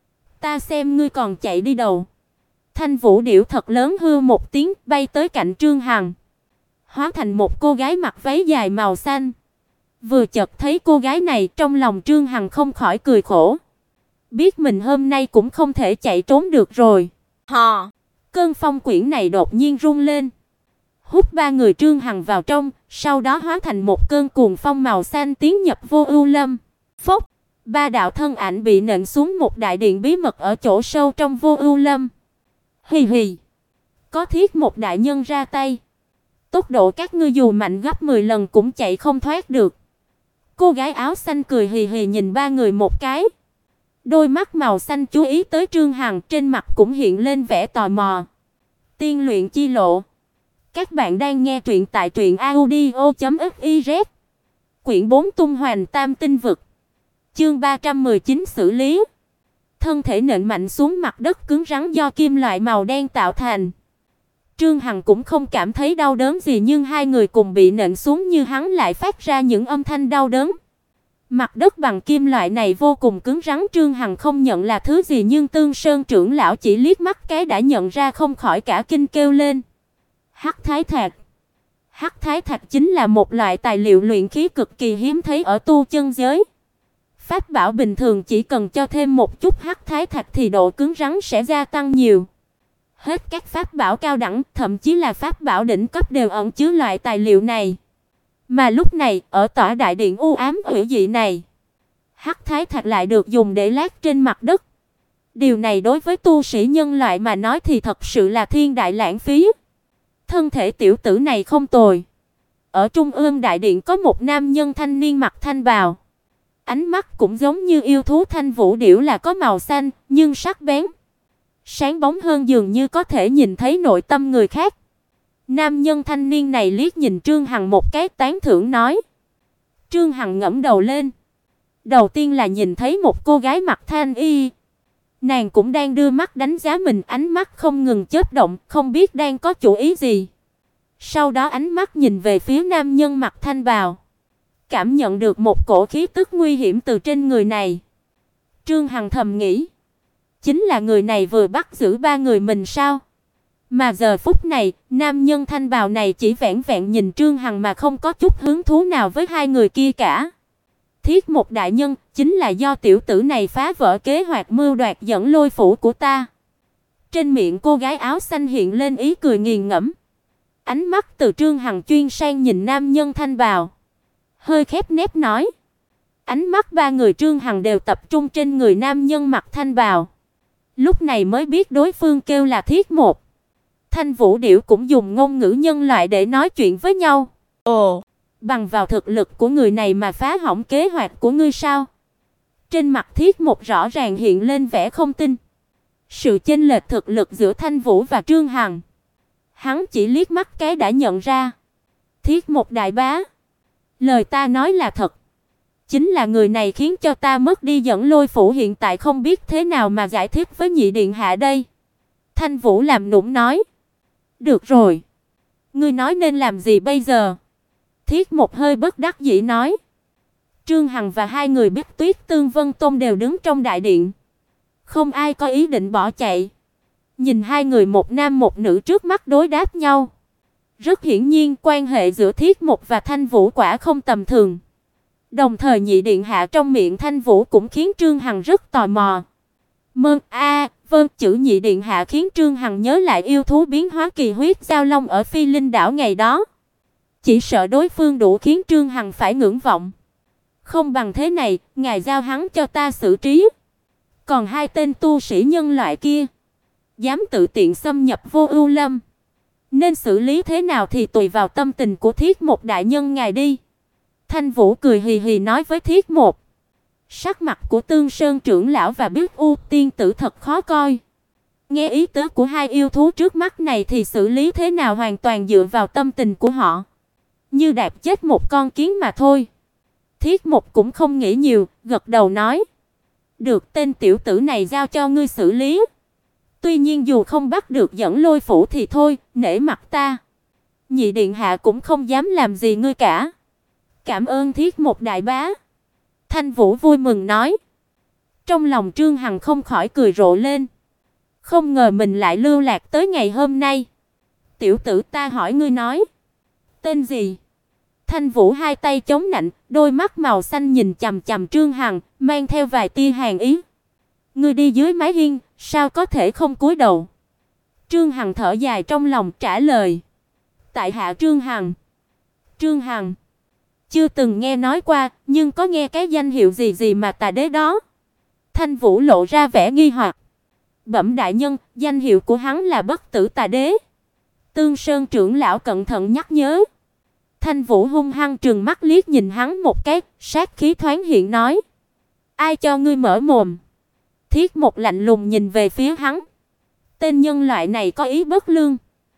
ta xem ngươi còn chạy đi đâu. Thanh Vũ Điểu thật lớn hư một tiếng, bay tới cạnh Trương Hằng, hóa thành một cô gái mặc váy dài màu xanh. Vừa chợt thấy cô gái này, trong lòng Trương Hằng không khỏi cười khổ. Biết mình hôm nay cũng không thể chạy trốn được rồi. Hò, cơn phong quyển này đột nhiên rung lên, hút ba người Trương Hằng vào trong, sau đó hóa thành một cơn cuồng phong màu xanh tiến nhập vô ưu lâm. Phốc, ba đạo thân ảnh bị nện xuống một đại điện bí mật ở chỗ sâu trong vô ưu lâm. Hì hì, có Thiết một đại nhân ra tay, tốc độ các ngươi dù mạnh gấp 10 lần cũng chạy không thoát được. Cô gái áo xanh cười hì hì nhìn ba người một cái. Đôi mắt màu xanh chú ý tới Trương Hằng, trên mặt cũng hiện lên vẻ tò mò. Tiên luyện chi lộ. Các bạn đang nghe truyện tại truyệnaudio.fiz. Quyển 4 tung hoành tam tinh vực. Chương 319 xử lý. Thân thể nện mạnh xuống mặt đất cứng rắn do kim loại màu đen tạo thành. Trương Hằng cũng không cảm thấy đau đớn gì, nhưng hai người cùng bị nện xuống như hắn lại phát ra những âm thanh đau đớn. Mặt đất bằng kim loại này vô cùng cứng rắn, Trương Hằng không nhận là thứ gì, nhưng Tương Sơn trưởng lão chỉ liếc mắt cái đã nhận ra, không khỏi cả kinh kêu lên. Hắc Thái Thạch. Hắc Thái Thạch chính là một loại tài liệu luyện khí cực kỳ hiếm thấy ở tu chân giới. Pháp bảo bình thường chỉ cần cho thêm một chút Hắc Thái Thạch thì độ cứng rắn sẽ gia tăng nhiều. Hết các pháp bảo cao đẳng, thậm chí là pháp bảo đỉnh cấp đều ẩn chứa loại tài liệu này. Mà lúc này, ở tòa đại điện u ám hủy dị này, Hắc Thái Thạch lại được dùng để lát trên mặt đất. Điều này đối với tu sĩ nhân loại mà nói thì thật sự là thiên đại lãng phí. Thân thể tiểu tử này không tồi. Ở trung ương đại điện có một nam nhân thanh niên mặc thanh bào. Ánh mắt cũng giống như yêu thú Thanh Vũ Điểu là có màu xanh, nhưng sắc bén. Sáng bóng hơn, dường như có thể nhìn thấy nội tâm người khác. Nam nhân thanh niên này liếc nhìn Trương Hằng một cái, tán thưởng nói. Trương Hằng ngẩng đầu lên. Đầu tiên là nhìn thấy một cô gái mặc thanh y. Nàng cũng đang đưa mắt đánh giá mình, ánh mắt không ngừng chớp động, không biết đang có chủ ý gì. Sau đó ánh mắt nhìn về phía nam nhân mặc thanh bào, cảm nhận được một cổ khí tức nguy hiểm từ trên người này. Trương Hằng thầm nghĩ, chính là người này vừa bắt giữ ba người mình sao? Mà giờ phút này, nam nhân thanh bào này chỉ vẻn vẹn nhìn Trương Hằng mà không có chút hứng thú nào với hai người kia cả. Thiết một đại nhân, chính là do tiểu tử này phá vỡ kế hoạch mưu đoạt dẫn Lôi phủ của ta. Trên miệng cô gái áo xanh hiện lên ý cười nghiền ngẫm. Ánh mắt từ Trương Hằng chuyên sang nhìn nam nhân thanh bào, hơi khép nép nói. Ánh mắt ba người Trương Hằng đều tập trung trên người nam nhân mặc thanh bào. Lúc này mới biết đối phương kêu là Thiết một. Thanh Vũ Điểu cũng dùng ngôn ngữ nhân loại để nói chuyện với nhau. Ồ, bằng vào thực lực của người này mà phá hỏng kế hoạch của ngươi sao? Trên mặt Thiết một rõ ràng hiện lên vẻ không tin. Sự chênh lệch thực lực giữa Thanh Vũ và Trương Hằng, hắn chỉ liếc mắt cái đã nhận ra. Thiết một đại bá, lời ta nói là thật. Chính là người này khiến cho ta mất đi dẫn Lôi phủ, hiện tại không biết thế nào mà giải thích với nhị điện hạ đây. Thanh Vũ làm nũng nói. Được rồi, ngươi nói nên làm gì bây giờ? Thiết một hơi bất đắc dĩ nói. Trương Hằng và hai người Bích Tuyết Tương Vân Tôn đều đứng trong đại điện, không ai có ý định bỏ chạy. Nhìn hai người một nam một nữ trước mắt đối đáp nhau, rất hiển nhiên quan hệ giữa Thiết một và Thanh Vũ quả không tầm thường. Đồng thời nhị điện hạ trong miệng Thanh Vũ cũng khiến Trương Hằng rất tò mò. Vâng, chữ nhị điện hạ khiến Trương Hằng nhớ lại yêu thú biến hóa kỳ huyết giao long ở Phi Linh đảo ngày đó. Chỉ sợ đối phương đủ khiến Trương Hằng phải ngưỡng vọng. Không bằng thế này, ngài giao hắn cho ta xử trí. Còn hai tên tu sĩ nhân loại kia, dám tự tiện xâm nhập Vô Ưu Lâm, nên xử lý thế nào thì tùy vào tâm tình của Thiết một đại nhân ngài đi. Thanh Vũ cười hì hì nói với Thiết một. Sắc mặt của Tương Sơn trưởng lão và Biết U tiên tử thật khó coi. Nghe ý tứ của hai yêu thú trước mắt này thì xử lý thế nào hoàn toàn dựa vào tâm tình của họ, như đạp chết một con kiến mà thôi. Thiết một cũng không nghĩ nhiều, gật đầu nói. Được, tên tiểu tử này giao cho ngươi xử lý. Tuy nhiên dù không bắt được dẫn Lôi phủ thì thôi, nể mặt ta, nhị điện hạ cũng không dám làm gì ngươi cả. Cảm ơn Thiết một đại bá. Thanh Vũ vui mừng nói. Trong lòng Trương Hằng không khỏi cười rộ lên. Không ngờ mình lại lưu lạc tới ngày hôm nay. Tiểu tử, ta hỏi ngươi nói tên gì? Thanh Vũ hai tay chống nạnh, đôi mắt màu xanh nhìn chằm chằm Trương Hằng, mang theo vài tia hàn ý. Ngươi đi dưới mái hiên, sao có thể không cúi đầu? Trương Hằng thở dài trong lòng trả lời. Tại hạ Trương Hằng. Trương Hằng chưa từng nghe nói qua, nhưng có nghe cái danh hiệu gì mà Tà Đế đó. Thanh Vũ lộ ra vẻ nghi hoặc. Bẩm đại nhân, danh hiệu của hắn là Bất Tử Tà Đế. Tương Sơn trưởng lão cẩn thận nhắc nhớ. Thanh Vũ hung hăng trừng mắt liếc nhìn hắn một cái, sát khí thoáng hiện nói. Ai cho ngươi mở mồm? Thiết một lạnh lùng nhìn về phía hắn. Tên nhân loại này có ý bất lương.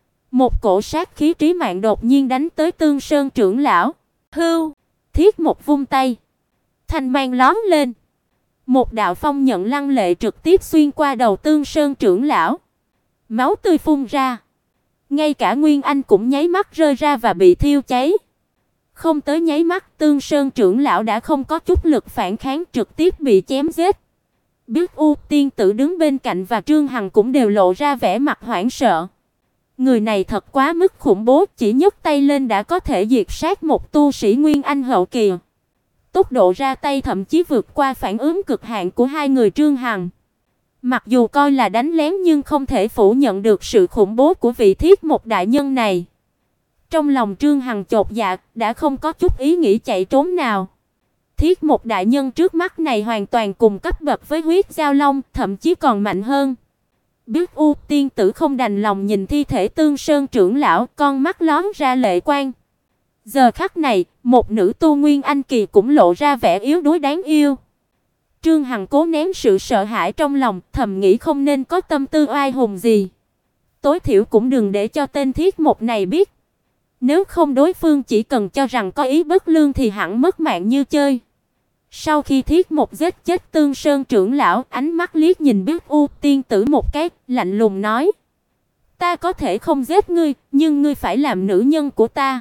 Một cổ sát khí trí mạng đột nhiên đánh tới Tương Sơn trưởng lão. Hưu, Thiết một vung tay, thanh mang lóe lên. Một đạo phong nhận lăng lệ trực tiếp xuyên qua đầu Tương Sơn trưởng lão. Máu tươi phun ra. Ngay cả Nguyên Anh cũng nháy mắt rơi ra và bị thiêu cháy. Không tới nháy mắt, Tương Sơn trưởng lão đã không có chút lực phản kháng, trực tiếp bị chém giết. Biết U tiên tử đứng bên cạnh và Trương Hằng cũng đều lộ ra vẻ mặt hoảng sợ. Người này thật quá mức khủng bố, chỉ nhấc tay lên đã có thể diệt sát một tu sĩ Nguyên Anh hậu kỳ. Tốc độ ra tay thậm chí vượt qua phản ứng cực hạn của hai người Trương Hằng. Mặc dù coi là đánh lén nhưng không thể phủ nhận được sự khủng bố của vị Thiết một đại nhân này. Trong lòng Trương Hằng chột dạ, đã không có chút ý nghĩ chạy trốn nào. Thiết một đại nhân trước mắt này hoàn toàn cùng cấp bậc với huyết giao long, thậm chí còn mạnh hơn. Biết U tiên tử không đành lòng nhìn thi thể Tương Sơn trưởng lão, con mắt lóe ra lệ quang. Giờ khắc này, một nữ tu Nguyên Anh kỳ cũng lộ ra vẻ yếu đuối đáng yêu. Trương Hằng cố nén sự sợ hãi trong lòng, thầm nghĩ không nên có tâm tư oai hùng gì. Tối thiểu cũng đừng để cho tên Thiết một này biết. Nếu không đối phương chỉ cần cho rằng có ý bất lương thì hẳn mất mạng như chơi. Sau khi Thiết Mộc giết chết Tương Sơn trưởng lão, ánh mắt liếc nhìn Biết U tiên tử một cái, lạnh lùng nói: "Ta có thể không giết ngươi, nhưng ngươi phải làm nữ nhân của ta."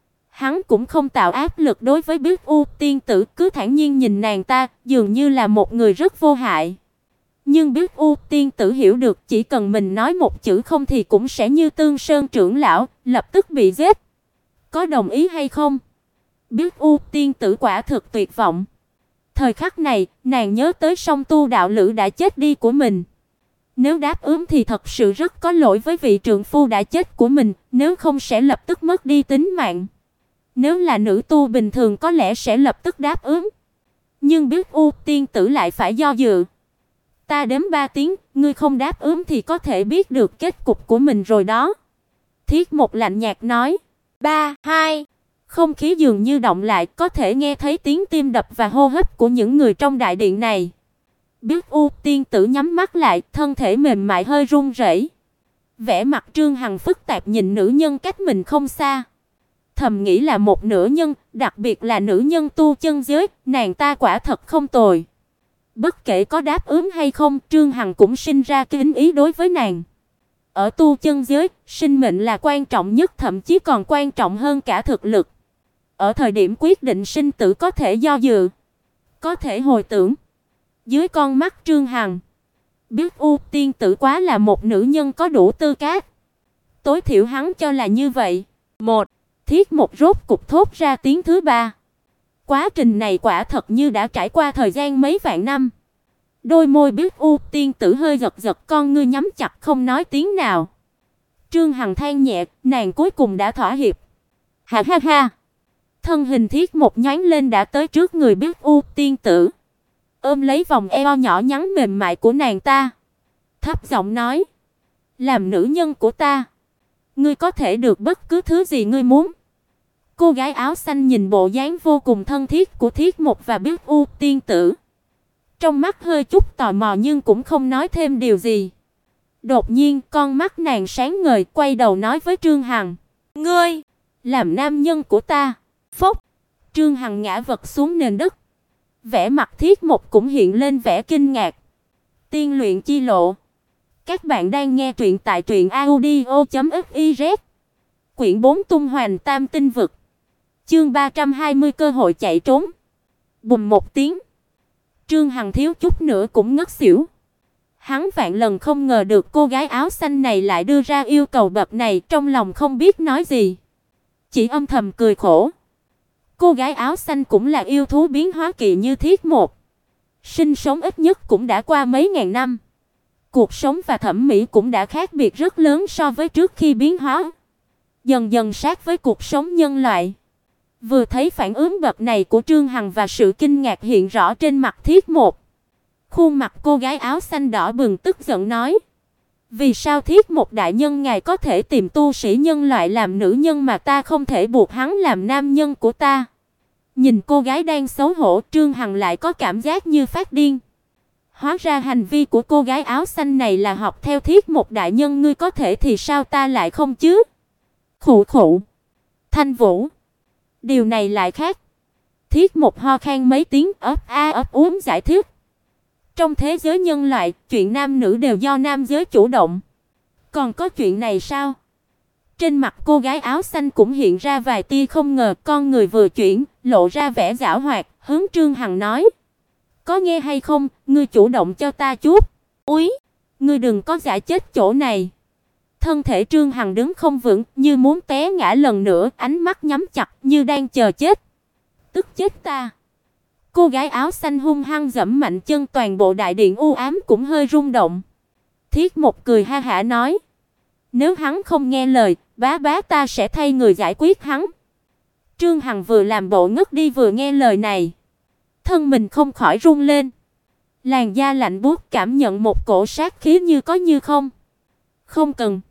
Hắn cũng không tạo áp lực đối với Biết U tiên tử, cứ thản nhiên nhìn nàng ta, dường như là một người rất vô hại. Nhưng Biết U tiên tử hiểu được, chỉ cần mình nói một chữ không thì cũng sẽ như Tương Sơn trưởng lão, lập tức bị giết. Có đồng ý hay không? Biết U tiên tử quả thực tuyệt vọng. Thời khắc này, nàng nhớ tới song tu đạo lữ đã chết đi của mình. Nếu đáp ứng thì thật sự rất có lỗi với vị trượng phu đã chết của mình, nếu không sẽ lập tức mất đi tính mạng. Nếu là nữ tu bình thường có lẽ sẽ lập tức đáp ứng. Nhưng Biết U tiên tử lại phải do dự. Ta đếm 3 tiếng, ngươi không đáp ứng thì có thể biết được kết cục của mình rồi đó. Thiết Mộc lạnh nhạt nói. 3, 2. Không khí dường như động lại, có thể nghe thấy tiếng tim đập và hô hấp của những người trong đại điện này. Biết U tiên tử nhắm mắt lại, thân thể mềm mại hơi run rẩy. Vẻ mặt Trương Hằng phức tạp nhìn nữ nhân cách mình không xa. Thầm nghĩ là một nữ nhân, đặc biệt là nữ nhân tu chân giới, nàng ta quả thật không tồi. Bất kể có đáp ứng hay không, Trương Hằng cũng sinh ra kính ý đối với nàng. Ở tu chân giới, sinh mệnh là quan trọng nhất, thậm chí còn quan trọng hơn cả thực lực. Ở thời điểm quyết định sinh tử có thể do dự, có thể hồi tưởng. Dưới con mắt Trương Hằng, Biết U tiên tử quá là một nữ nhân có đủ tư cách. Tối thiểu hắn cho là như vậy. Thiết Mộc rốt cục thốt ra tiếng thứ 3. Quá trình này quả thật như đã trải qua thời gian mấy vạn năm. Đôi môi Biết U tiên tử hơi giật giật, con ngươi nhắm chặt không nói tiếng nào. Trương Hằng than nhẹ, nàng cuối cùng đã thỏa hiệp. Ha ha ha. Thân hình Thiết Mộc nhoáng lên đã tới trước người Biết U tiên tử, ôm lấy vòng eo nhỏ nhắn mềm mại của nàng ta, thấp giọng nói: "Làm nữ nhân của ta, ngươi có thể được bất cứ thứ gì ngươi muốn." Cô gái áo xanh nhìn bộ dáng vô cùng thân thiết của Thiết Mộc và Biết U tiên tử, trong mắt hơi chút tò mò nhưng cũng không nói thêm điều gì. Đột nhiên, con mắt nàng sáng ngời, quay đầu nói với Trương Hằng: "Ngươi, làm nam nhân của ta." Phốc, Trương Hằng ngã vật xuống nền đất. Vẻ mặt Thiết Mộc cũng hiện lên vẻ kinh ngạc. Tiên luyện chi lộ. Các bạn đang nghe truyện tại truyệnaudio.fiz. Quyển 4 tung hoành tam tinh vực. Chương 320 cơ hội chạy trốn. Bùm một tiếng, Trương Hằng thiếu chút nữa cũng ngất xỉu. Hắn vạn lần không ngờ được cô gái áo xanh này lại đưa ra yêu cầu bậc này, trong lòng không biết nói gì, chỉ âm thầm cười khổ. Cô gái áo xanh cũng là yêu thú biến hóa kỳ như Thiết Mộc, sinh sống ít nhất cũng đã qua mấy ngàn năm. Cuộc sống và thẩm mỹ cũng đã khác biệt rất lớn so với trước khi biến hóa, dần dần sát với cuộc sống nhân loại. Vừa thấy phản ứng bậc này của Trương Hằng và sự kinh ngạc hiện rõ trên mặt Thiết Mộc, khuôn mặt cô gái áo xanh đỏ bừng tức giận nói: "Vì sao Thiết Mộc đại nhân ngài có thể tìm tu sĩ nhân loại làm nữ nhân mà ta không thể buộc hắn làm nam nhân của ta?" Nhìn cô gái đang xấu hổ, Trương Hằng lại có cảm giác như phát điên. Hóa ra hành vi của cô gái áo xanh này là học theo Thiết Mộc đại nhân, ngươi có thể thì sao ta lại không chứ? Khụ khụ. Thanh Vũ, điều này lại khác. Thiết Mộc ho khan mấy tiếng, ấp úng giải thích: "Trong thế giới nhân loại, chuyện nam nữ đều do nam giới chủ động. Còn có chuyện này sao?" Trên mặt cô gái áo xanh cũng hiện ra vài tia không ngờ, con người vừa chuyển, lộ ra vẻ giảo hoạt, hướng Trương Hằng nói: "Có nghe hay không, ngươi chủ động cho ta chút." "Úi, ngươi đừng có giả chết chỗ này." Thân thể Trương Hằng đứng không vững, như muốn té ngã lần nữa, ánh mắt nhắm chặt như đang chờ chết. "Tức chết ta." Cô gái áo xanh hung hăng giẫm mạnh chân, toàn bộ đại điện u ám cũng hơi rung động. Thiết Mộc cười ha hả nói: "Nếu hắn không nghe lời, bá bá ta sẽ thay người giải quyết hắn." Trương Hằng vừa làm bộ ngất đi vừa nghe lời này, thân mình không khỏi run lên. Làn da lạnh buốt, cảm nhận một cổ sát khí như có như không. "Không cần."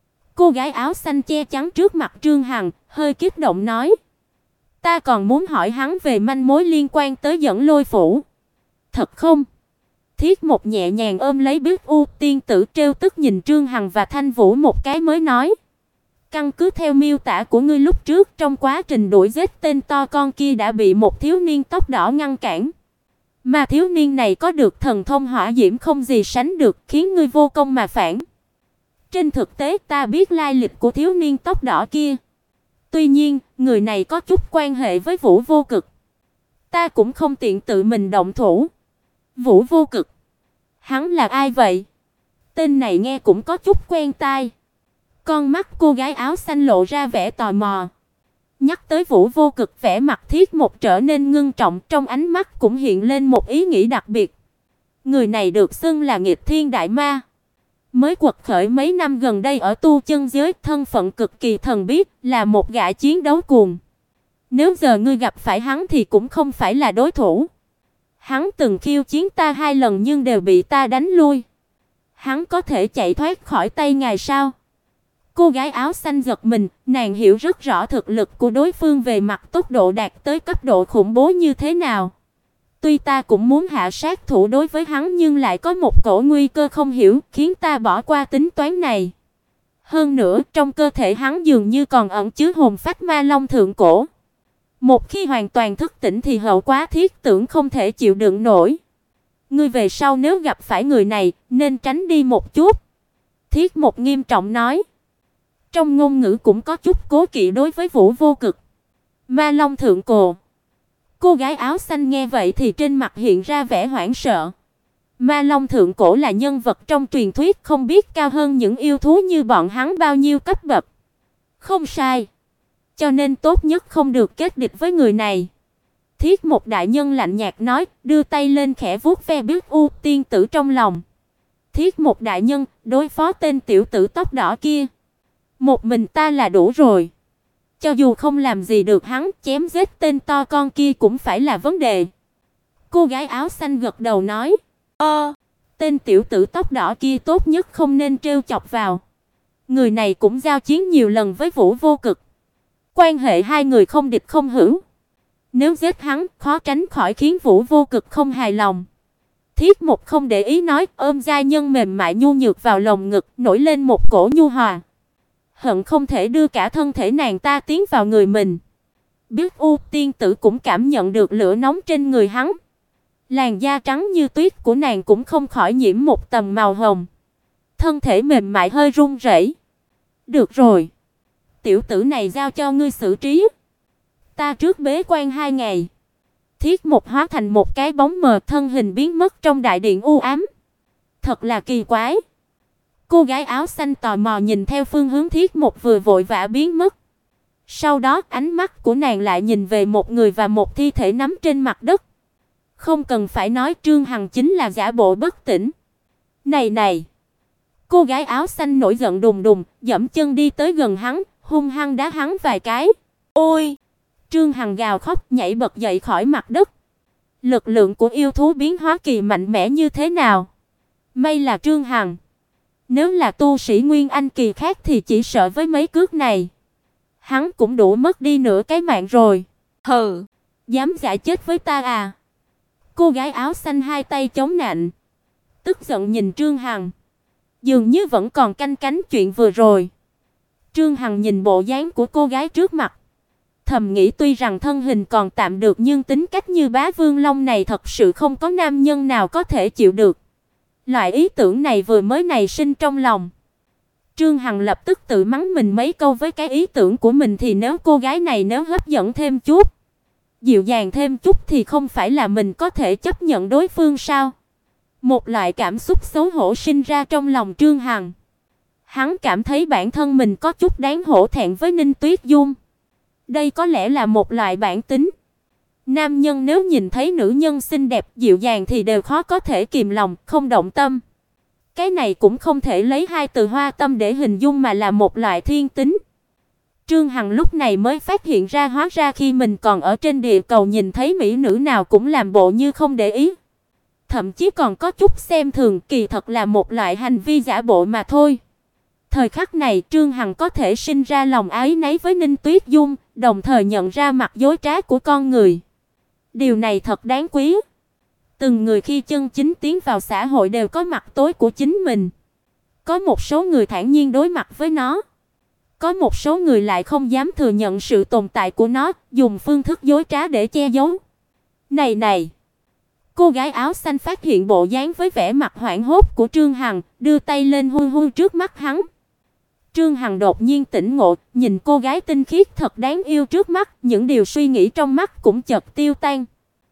Cô gái áo xanh che chắn trước mặt Trương Hằng, hơi kích động nói: "Ta còn muốn hỏi hắn về manh mối liên quan tới Dẫn Lôi phủ." "Thật không?" Thiết Mộc nhẹ nhàng ôm lấy Biết U tiên tử, trêu tức nhìn Trương Hằng và Thanh Vũ một cái mới nói: "Căn cứ theo miêu tả của ngươi lúc trước, trong quá trình đuổi giết tên to con kia đã bị một thiếu niên tóc đỏ ngăn cản. Mà thiếu niên này có được thần thông hỏa diễm không gì sánh được, khiến ngươi vô công mà phản. Trên thực tế ta biết lai lịch của thiếu niên tóc đỏ kia. Tuy nhiên, người này có chút quan hệ với Vũ Vô Cực. Ta cũng không tiện tự mình động thủ. Vũ Vô Cực? Hắn là ai vậy? Tên này nghe cũng có chút quen tai. Con mắt cô gái áo xanh lộ ra vẻ tò mò. Nhắc tới Vũ Vô Cực, vẻ mặt Thiết Một trở nên ngưng trọng, trong ánh mắt cũng hiện lên một ý nghĩ đặc biệt. Người này được xưng là Nghịch Thiên Đại Ma, mới quật khởi mấy năm gần đây ở tu chân giới, thân phận cực kỳ thần bí, là một gã chiến đấu cuồng. Nếu giờ ngươi gặp phải hắn thì cũng không phải là đối thủ. Hắn từng khiêu chiến ta 2 lần nhưng đều bị ta đánh lui. Hắn có thể chạy thoát khỏi tay ngài sao? Cô gái áo xanh giật mình, nàng hiểu rất rõ thực lực của đối phương về mặt tốc độ đạt tới cấp độ khủng bố như thế nào. Tuy ta cũng muốn hạ sát thủ đối với hắn nhưng lại có một cổ nguy cơ không hiểu khiến ta bỏ qua tính toán này. Hơn nữa, trong cơ thể hắn dường như còn ẩn chứa hồn phách ma long thượng cổ. Một khi hoàn toàn thức tỉnh thì hậu quả thiết tưởng không thể chịu đựng nổi. Ngươi về sau nếu gặp phải người này, nên tránh đi một chút." Thiết Một nghiêm trọng nói. Trong ngôn ngữ cũng có chút cố kỵ đối với Vũ Vô Cực. Ma Long thượng cổ. Cô gái áo xanh nghe vậy thì trên mặt hiện ra vẻ hoảng sợ. Ma Long thượng cổ là nhân vật trong truyền thuyết không biết cao hơn những yêu thú như bọn hắn bao nhiêu cấp bậc. Không sai. Cho nên tốt nhất không được kết địch với người này. Thiết Một đại nhân lạnh nhạt nói, đưa tay lên khẽ vuốt ve Biết U tiên tử trong lòng. Thiết Một đại nhân, đối phó tên tiểu tử tóc đỏ kia, một mình ta là đủ rồi. Cho dù không làm gì được hắn, chém giết tên to con kia cũng phải là vấn đề. Cô gái áo xanh gật đầu nói, tên tiểu tử tóc đỏ kia tốt nhất không nên trêu chọc vào. Người này cũng giao chiến nhiều lần với Vũ Vô Cực. Quan hệ hai người không địch không hữu. Nếu giết hắn, khó tránh khỏi khiến Vũ Vô Cực không hài lòng. Thiết Một không để ý nói, ôm giai nhân mềm mại nhu nhược vào lồng ngực, nổi lên một cổ nhu hòa. Hận không thể đưa cả thân thể nàng ta tiến vào người mình. Biết U tiên tử cũng cảm nhận được lửa nóng trên người hắn. Làn da trắng như tuyết của nàng cũng không khỏi nhiễm một tầng màu hồng. Thân thể mềm mại hơi run rẩy. Được rồi, tiểu tử này giao cho ngươi xử trí. Ta trước bế quan 2 ngày. Thiết Một hóa thành một cái bóng mờ, thân hình biến mất trong đại điện u ám. Thật là kỳ quái. Cô gái áo xanh tò mò nhìn theo phương hướng Thiết Một vừa vội vã biến mất. Sau đó, ánh mắt của nàng lại nhìn về một người và một thi thể nằm trên mặt đất. Không cần phải nói, Trương Hằng chính là giả bộ bất tỉnh. Này này! Cô gái áo xanh nổi giận đùng đùng, giẫm chân đi tới gần hắn, hung hăng đá hắn vài cái. Ôi! Trương Hằng gào khóc, nhảy bật dậy khỏi mặt đất. Lực lượng của yêu thú biến hóa kỳ mạnh mẽ như thế nào? May là Trương Hằng. Nếu là tu sĩ Nguyên Anh kỳ khác thì chỉ sợ với mấy cước này, hắn cũng đủ mất đi nửa cái mạng rồi. Hừ, dám giả chết với ta à? Cô gái áo xanh hai tay chống nạnh, tức giận nhìn Trương Hằng, dường như vẫn còn canh cánh chuyện vừa rồi. Trương Hằng nhìn bộ dáng của cô gái trước mặt, thầm nghĩ tuy rằng thân hình còn tạm được nhưng tính cách như Bá Vương Long này thật sự không có nam nhân nào có thể chịu được. Loại ý tưởng này vừa mới nảy sinh trong lòng. Trương Hằng lập tức tự mắng mình mấy câu với cái ý tưởng của mình, thì nếu cô gái này nếu hấp dẫn thêm chút, dịu dàng thêm chút thì không phải là mình có thể chấp nhận đối phương sao? Một loại cảm xúc xấu hổ sinh ra trong lòng Trương Hằng. Hắn cảm thấy bản thân mình có chút đáng hổ thẹn với Ninh Tuyết Dung. Đây có lẽ là một loại bản tính. Nam nhân nếu nhìn thấy nữ nhân xinh đẹp, dịu dàng thì đều khó có thể kìm lòng, không động tâm. Cái này cũng không thể lấy hai từ hoa tâm để hình dung mà là một loại thiên tính. Trương Hằng lúc này mới phát hiện ra hóa ra khi mình còn ở trên địa cầu nhìn thấy mỹ nữ nào cũng làm bộ như không để ý. Thậm chí còn có chút xem thường, kỳ thật là một loại hành vi giả bộ mà thôi. Thời khắc này Trương Hằng có thể sinh ra lòng ái náy với Ninh Tuyết Dung, đồng thời nhận ra mặt dối trá của con người. Điều này thật đáng quý. Từng người khi chân chính tiến vào xã hội đều có mặt tối của chính mình. Có một số người thản nhiên đối mặt với nó. Có một số người lại không dám thừa nhận sự tồn tại của nó, dùng phương thức dối trá để che giấu. Này này! Cô gái áo xanh phát hiện bộ dáng với vẻ mặt hoảng hốt của Trương Hằng, đưa tay lên hui hui trước mắt hắn. Trương Hằng đột nhiên tỉnh ngộ, nhìn cô gái tinh khiết thật đáng yêu trước mắt, những điều suy nghĩ trong mắt cũng chợt tiêu tan.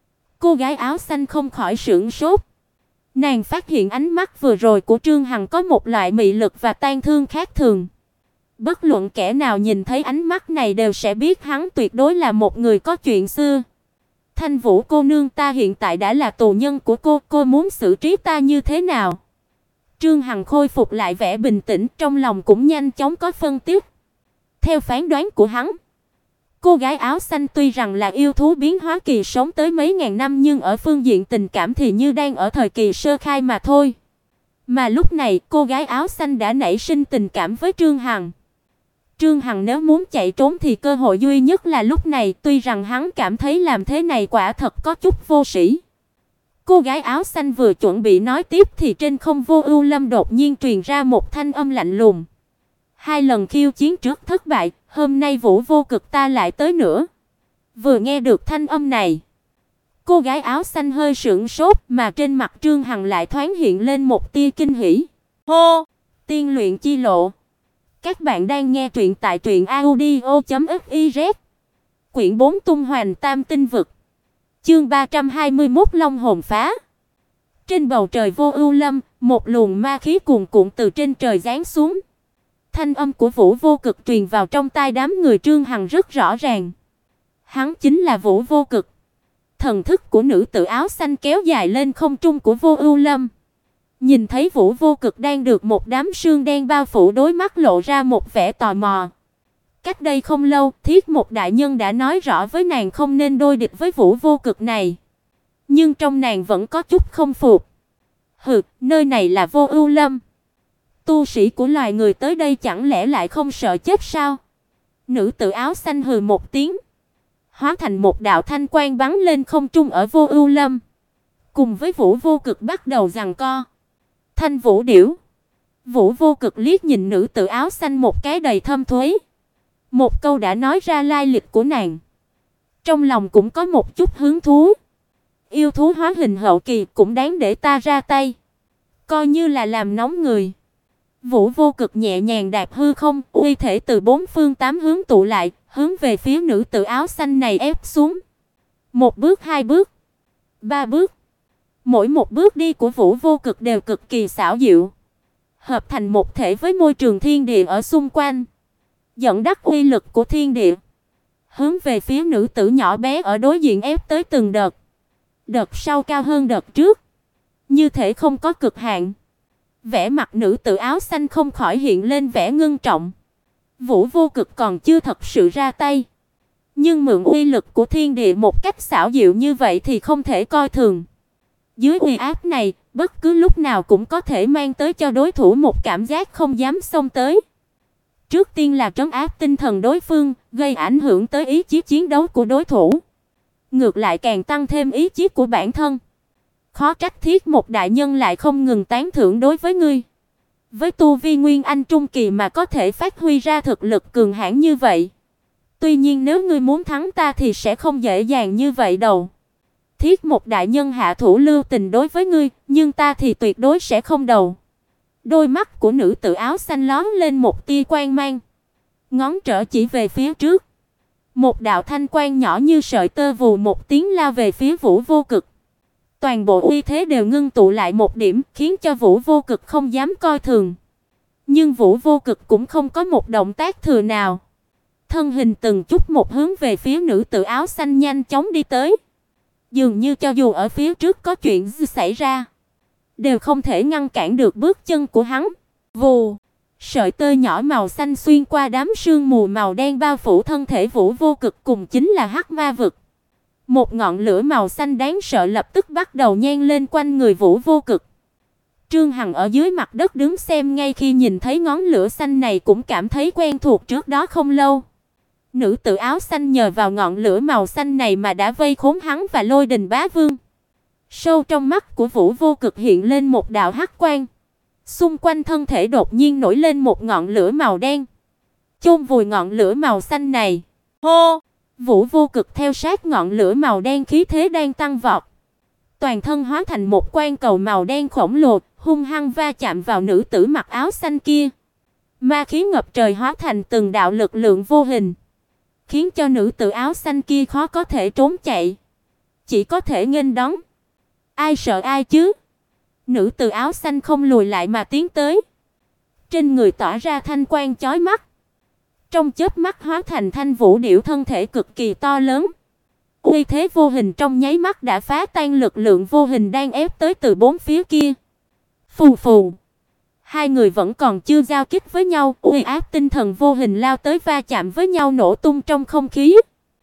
Cô gái áo xanh không khỏi sửng sốt. Nàng phát hiện ánh mắt vừa rồi của Trương Hằng có một loại mị lực và tang thương khác thường. Bất luận kẻ nào nhìn thấy ánh mắt này đều sẽ biết hắn tuyệt đối là một người có chuyện xưa. Thanh Vũ cô nương, ta hiện tại đã là tù nhân của cô muốn xử trí ta như thế nào? Trương Hằng khôi phục lại vẻ bình tĩnh, trong lòng cũng nhanh chóng có phân tích. Theo phán đoán của hắn, cô gái áo xanh tuy rằng là yêu thú biến hóa kỳ sống tới mấy ngàn năm, nhưng ở phương diện tình cảm thì như đang ở thời kỳ sơ khai mà thôi. Mà lúc này, cô gái áo xanh đã nảy sinh tình cảm với Trương Hằng. Trương Hằng nếu muốn chạy trốn thì cơ hội duy nhất là lúc này, tuy rằng hắn cảm thấy làm thế này quả thật có chút vô sĩ. Cô gái áo xanh vừa chuẩn bị nói tiếp thì trên không Vô Ưu Lâm đột nhiên truyền ra một thanh âm lạnh lùng. 2 lần khiêu chiến trước thất bại, hôm nay Vũ Vô Cực ta lại tới nữa. Vừa nghe được thanh âm này, cô gái áo xanh hơi sững sốt, mà trên mặt Trương Hằng lại thoáng hiện lên một tia kinh hỉ. Hô, tiên luyện chi lộ. Các bạn đang nghe truyện tại truyệnaudio.fiz. Quyển 4 Tung Hoành Tam Tinh Vực. Chương 321 Long hồn phá. Trên bầu trời Vô Ưu Lâm, một luồng ma khí cuồn cuộn từ trên trời giáng xuống. Thanh âm của Vũ Vô Cực truyền vào trong tai đám người Trương Hằng rất rõ ràng. Hắn chính là Vũ Vô Cực. Thần thức của nữ tử áo xanh kéo dài lên không trung của Vô Ưu Lâm. Nhìn thấy Vũ Vô Cực đang được một đám sương đen bao phủ, đôi mắt lộ ra một vẻ tò mò. Cách đây không lâu, Thiết một đại nhân đã nói rõ với nàng không nên đối địch với Vũ Vô Cực này. Nhưng trong nàng vẫn có chút không phục. Hừ, nơi này là Vô Ưu Lâm. Tu sĩ của loài người tới đây chẳng lẽ lại không sợ chết sao? Nữ tử áo xanh hừ một tiếng, hóa thành một đạo thanh quang bắn lên không trung ở Vô Ưu Lâm. Cùng với Vũ Vô Cực bắt đầu giằng co. Thanh Vũ điểu. Vũ Vô Cực liếc nhìn nữ tử áo xanh một cái đầy thâm thúy. Một câu đã nói ra lai lịch của nàng. Trong lòng cũng có một chút hứng thú. Yêu thú hóa hình hậu kỳ cũng đáng để ta ra tay. Coi như là làm nóng người. Vũ Vô Cực nhẹ nhàng đạp hư không, uy thể từ bốn phương tám hướng tụ lại, hướng về phía nữ tử áo xanh này ép xuống. Một bước, 2 bước, 3 bước. Mỗi một bước đi của Vũ Vô Cực đều cực kỳ xảo diệu, hợp thành một thể với môi trường thiên địa ở xung quanh, dẫn dắt uy lực của thiên địa, hướng về phía nữ tử nhỏ bé ở đối diện ép tới từng đợt. Đợt sau cao hơn đợt trước, như thể không có cực hạn. Vẻ mặt nữ tử áo xanh không khỏi hiện lên vẻ ngưng trọng. Vũ Vô Cực còn chưa thật sự ra tay, nhưng mượn uy lực của thiên địa một cách xảo diệu như vậy thì không thể coi thường. Dưới uy áp này, bất cứ lúc nào cũng có thể mang tới cho đối thủ một cảm giác không dám xông tới. Trước tiên là trấn áp tinh thần đối phương, gây ảnh hưởng tới ý chí chiến đấu của đối thủ. Ngược lại càng tăng thêm ý chí của bản thân. Khó trách Thiết một đại nhân lại không ngừng tán thưởng đối với ngươi. Với tu vi nguyên anh trung kỳ mà có thể phát huy ra thực lực cường hãn như vậy. Tuy nhiên nếu ngươi muốn thắng ta thì sẽ không dễ dàng như vậy đâu. Thiết một đại nhân hạ thủ lưu tình đối với ngươi, nhưng ta thì tuyệt đối sẽ không đầu. Đôi mắt của nữ tử áo xanh lóe lên một tia quang mang, ngón trỏ chỉ về phía trước. Một đạo thanh quang nhỏ như sợi tơ vù một tiếng lao về phía Vũ Vô Cực. Toàn bộ uy thế đều ngưng tụ lại một điểm, khiến cho Vũ Vô Cực không dám coi thường. Nhưng Vũ Vô Cực cũng không có một động tác thừa nào. Thân hình từng chút một hướng về phía nữ tử áo xanh nhanh chóng đi tới. Dường như cho dù ở phía trước có chuyện gì xảy ra, đều không thể ngăn cản được bước chân của hắn. Vù, sợi tơ nhỏ màu xanh xuyên qua đám sương mù màu đen bao phủ thân thể Vũ Vô Cực, cùng chính là Hắc Ma vực. Một ngọn lửa màu xanh đáng sợ lập tức bắt đầu nhen lên quanh người Vũ Vô Cực. Trương Hằng ở dưới mặt đất đứng xem, ngay khi nhìn thấy ngọn lửa xanh này cũng cảm thấy quen thuộc trước đó không lâu. Nữ tử áo xanh nhờ vào ngọn lửa màu xanh này mà đã vây khốn hắn và Lôi Đình Bá Vương. Sâu trong mắt của Vũ Vô Cực hiện lên một đạo hắc quang. Xung quanh thân thể đột nhiên nổi lên một ngọn lửa màu đen, chôn vùi ngọn lửa màu xanh này. Hô! Vũ Vô Cực theo sát ngọn lửa màu đen, khí thế đang tăng vọt. toàn thân hóa thành một quan cầu màu đen khổng lồ, hung hăng va chạm vào nữ tử mặc áo xanh kia. Ma khí ngập trời hóa thành từng đạo lực lượng vô hình, khiến cho nữ tử áo xanh kia khó có thể trốn chạy, chỉ có thể nghênh đón. Ai sợ ai chứ? Nữ tử áo xanh không lùi lại mà tiến tới. Trên người tỏa ra thanh quang chói mắt. Trong chớp mắt hóa thành thanh vũ điểu thân thể cực kỳ to lớn. Uy thế vô hình trong nháy mắt đã phá tan lực lượng vô hình đang ép tới từ bốn phía kia. Phù phù. Hai người vẫn còn chưa giao kích với nhau, uy áp tinh thần vô hình lao tới va chạm với nhau nổ tung trong không khí.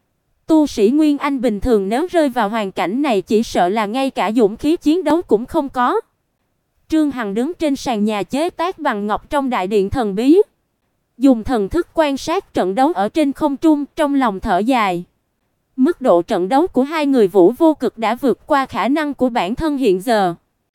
Tu sĩ Nguyên Anh bình thường nếu rơi vào hoàn cảnh này chỉ sợ là ngay cả dũng khí chiến đấu cũng không có. Trương Hằng đứng trên sàn nhà chế tác bằng ngọc trong đại điện thần bí, dùng thần thức quan sát trận đấu ở trên không trung, trong lòng thở dài. Mức độ trận đấu của hai người Vũ Vô Cực đã vượt qua khả năng của bản thân hiện giờ.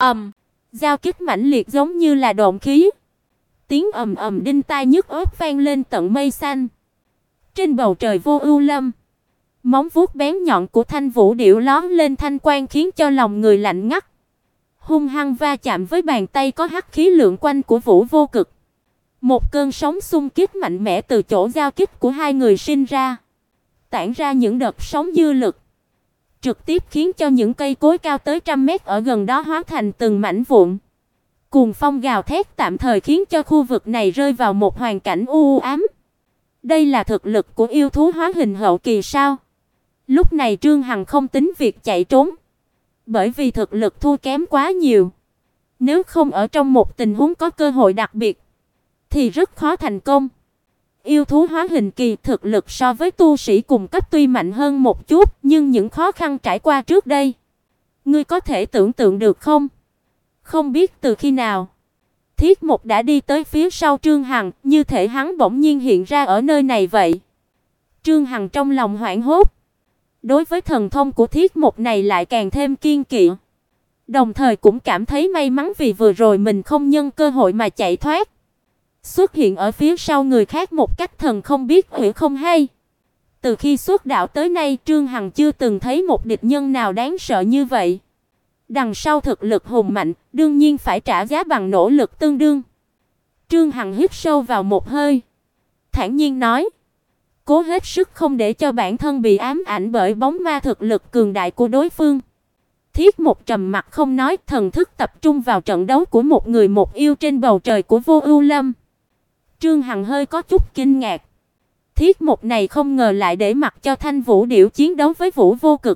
Giao kích mãnh liệt giống như là độn khí. Tiếng ầm ầm đinh tai nhức óc vang lên tận mây xanh. Trên bầu trời vô ưu lâm, móng vuốt bén nhọn của thanh vũ điểu lóe lên thanh quang khiến cho lòng người lạnh ngắt. Hung hăng va chạm với bàn tay có hắc khí lượn quanh của Vũ Vô Cực. Một cơn sóng xung kích mạnh mẽ từ chỗ giao kích của hai người sinh ra, tản ra những đợt sóng dư lực, trực tiếp khiến cho những cây cối cao tới trăm mét ở gần đó hóa thành từng mảnh vụn. Cuồng phong gào thét tạm thời khiến cho khu vực này rơi vào một hoàn cảnh u ám. Đây là thực lực của yêu thú hóa hình hậu kỳ sao? Lúc này Trương Hằng không tính việc chạy trốn, bởi vì thực lực thua kém quá nhiều. Nếu không ở trong một tình huống có cơ hội đặc biệt thì rất khó thành công. Yêu thú hóa hình kỳ thực lực so với tu sĩ cùng cấp tuy mạnh hơn một chút, nhưng những khó khăn trải qua trước đây, ngươi có thể tưởng tượng được không? Không biết từ khi nào, Thiết Mục đã đi tới phía sau Trương Hằng, như thể hắn bỗng nhiên hiện ra ở nơi này vậy. Trương Hằng trong lòng hoảng hốt, đối với thần thông của Thiết Mục này lại càng thêm kiêng kỵ. Đồng thời cũng cảm thấy may mắn vì vừa rồi mình không nhân cơ hội mà chạy thoát, xuất hiện ở phía sau người khác một cách thần không biết quỷ không hay. Từ khi xuất đạo tới nay, Trương Hằng chưa từng thấy một địch nhân nào đáng sợ như vậy. Đằng sau thực lực hùng mạnh, đương nhiên phải trả giá bằng nỗ lực tương đương. Trương Hằng hít sâu vào một hơi, thản nhiên nói: "Cố hết sức không để cho bản thân bị ám ảnh bởi bóng ma thực lực cường đại của đối phương." Thiết Mục trầm mặc không nói, thần thức tập trung vào trận đấu của một người một yêu trên bầu trời của Vô Ưu Lâm. Trương Hằng hơi có chút kinh ngạc. Thiết Mục này không ngờ lại để mặc cho Thanh Vũ Điểu chiến đấu với Vũ Vô Cực.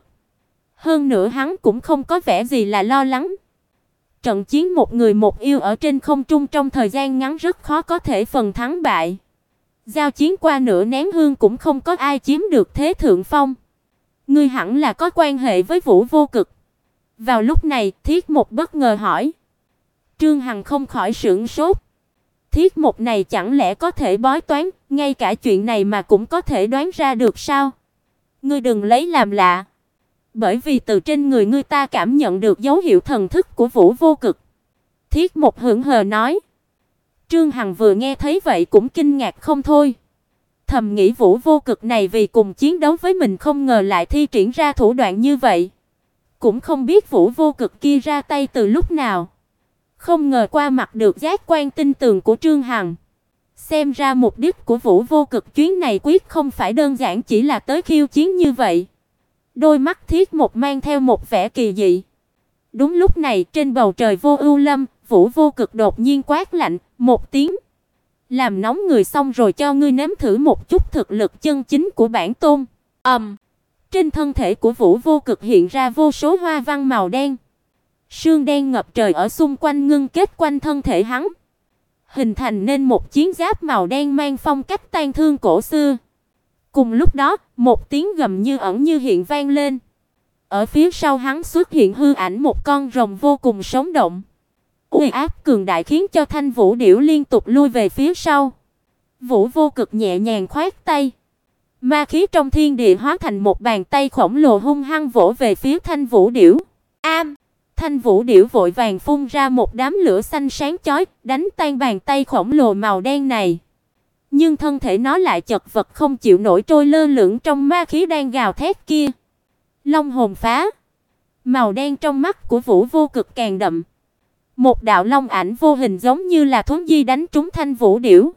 Hơn nữa hắn cũng không có vẻ gì là lo lắng. Trận chiến một người một yêu ở trên không trung trong thời gian ngắn rất khó có thể phần thắng bại. Giao chiến qua nửa nén hương cũng không có ai chiếm được thế thượng phong. Ngươi hẳn là có quan hệ với Vũ Vô Cực. Vào lúc này, Thiết Mục bất ngờ hỏi. Trương Hằng không khỏi sửng sốt. Thiết Mục này chẳng lẽ có thể bói toán, ngay cả chuyện này mà cũng có thể đoán ra được sao? Ngươi đừng lấy làm lạ, bởi vì từ trên người ngươi ta cảm nhận được dấu hiệu thần thức của Vũ Vô Cực. Thiết Mục hững hờ nói. Trương Hằng vừa nghe thấy vậy cũng kinh ngạc không thôi. Thầm nghĩ Vũ Vô Cực này vì cùng chiến đấu với mình không ngờ lại thi triển ra thủ đoạn như vậy. Cũng không biết Vũ Vô Cực kia ra tay từ lúc nào. Không ngờ qua mặt được giác quan tinh tường của Trương Hằng. Xem ra mục đích của Vũ Vô Cực chuyến này quyết không phải đơn giản chỉ là tới khiêu chiến như vậy. Đôi mắt Thiết Mục mang theo một vẻ kỳ dị. Đúng lúc này, trên bầu trời Vô Ưu Lâm, Vũ Vô Cực đột nhiên quát lạnh một tiếng. Làm nóng người xong rồi cho ngươi nếm thử một chút thực lực chân chính của bản tôn. Trên thân thể của Vũ Vô Cực hiện ra vô số hoa văn màu đen. Sương đen ngập trời ở xung quanh ngưng kết quanh thân thể hắn, hình thành nên một chiến giáp màu đen mang phong cách tang thương cổ xưa. Cùng lúc đó, một tiếng gầm như ẩn như hiện vang lên. Ở phía sau hắn xuất hiện hư ảnh một con rồng vô cùng sống động. Uy áp cường đại khiến cho Thanh Vũ Điểu liên tục lui về phía sau. Vũ Vô Cực nhẹ nhàng khoát tay, ma khí trong thiên địa hóa thành một bàn tay khổng lồ hung hăng vỗ về phía Thanh Vũ Điểu. Thanh Vũ Điểu vội vàng phun ra một đám lửa xanh sáng chói, đánh tan bàn tay khổng lồ màu đen này. Nhưng thân thể nó lại chật vật không chịu nổi trôi lơ lửng trong ma khí đang gào thét kia. Long hồn phá. Màu đen trong mắt của Vũ Vô Cực càng đậm. Một đạo long ảnh vô hình giống như là thuấn di đánh trúng Thanh Vũ điểu.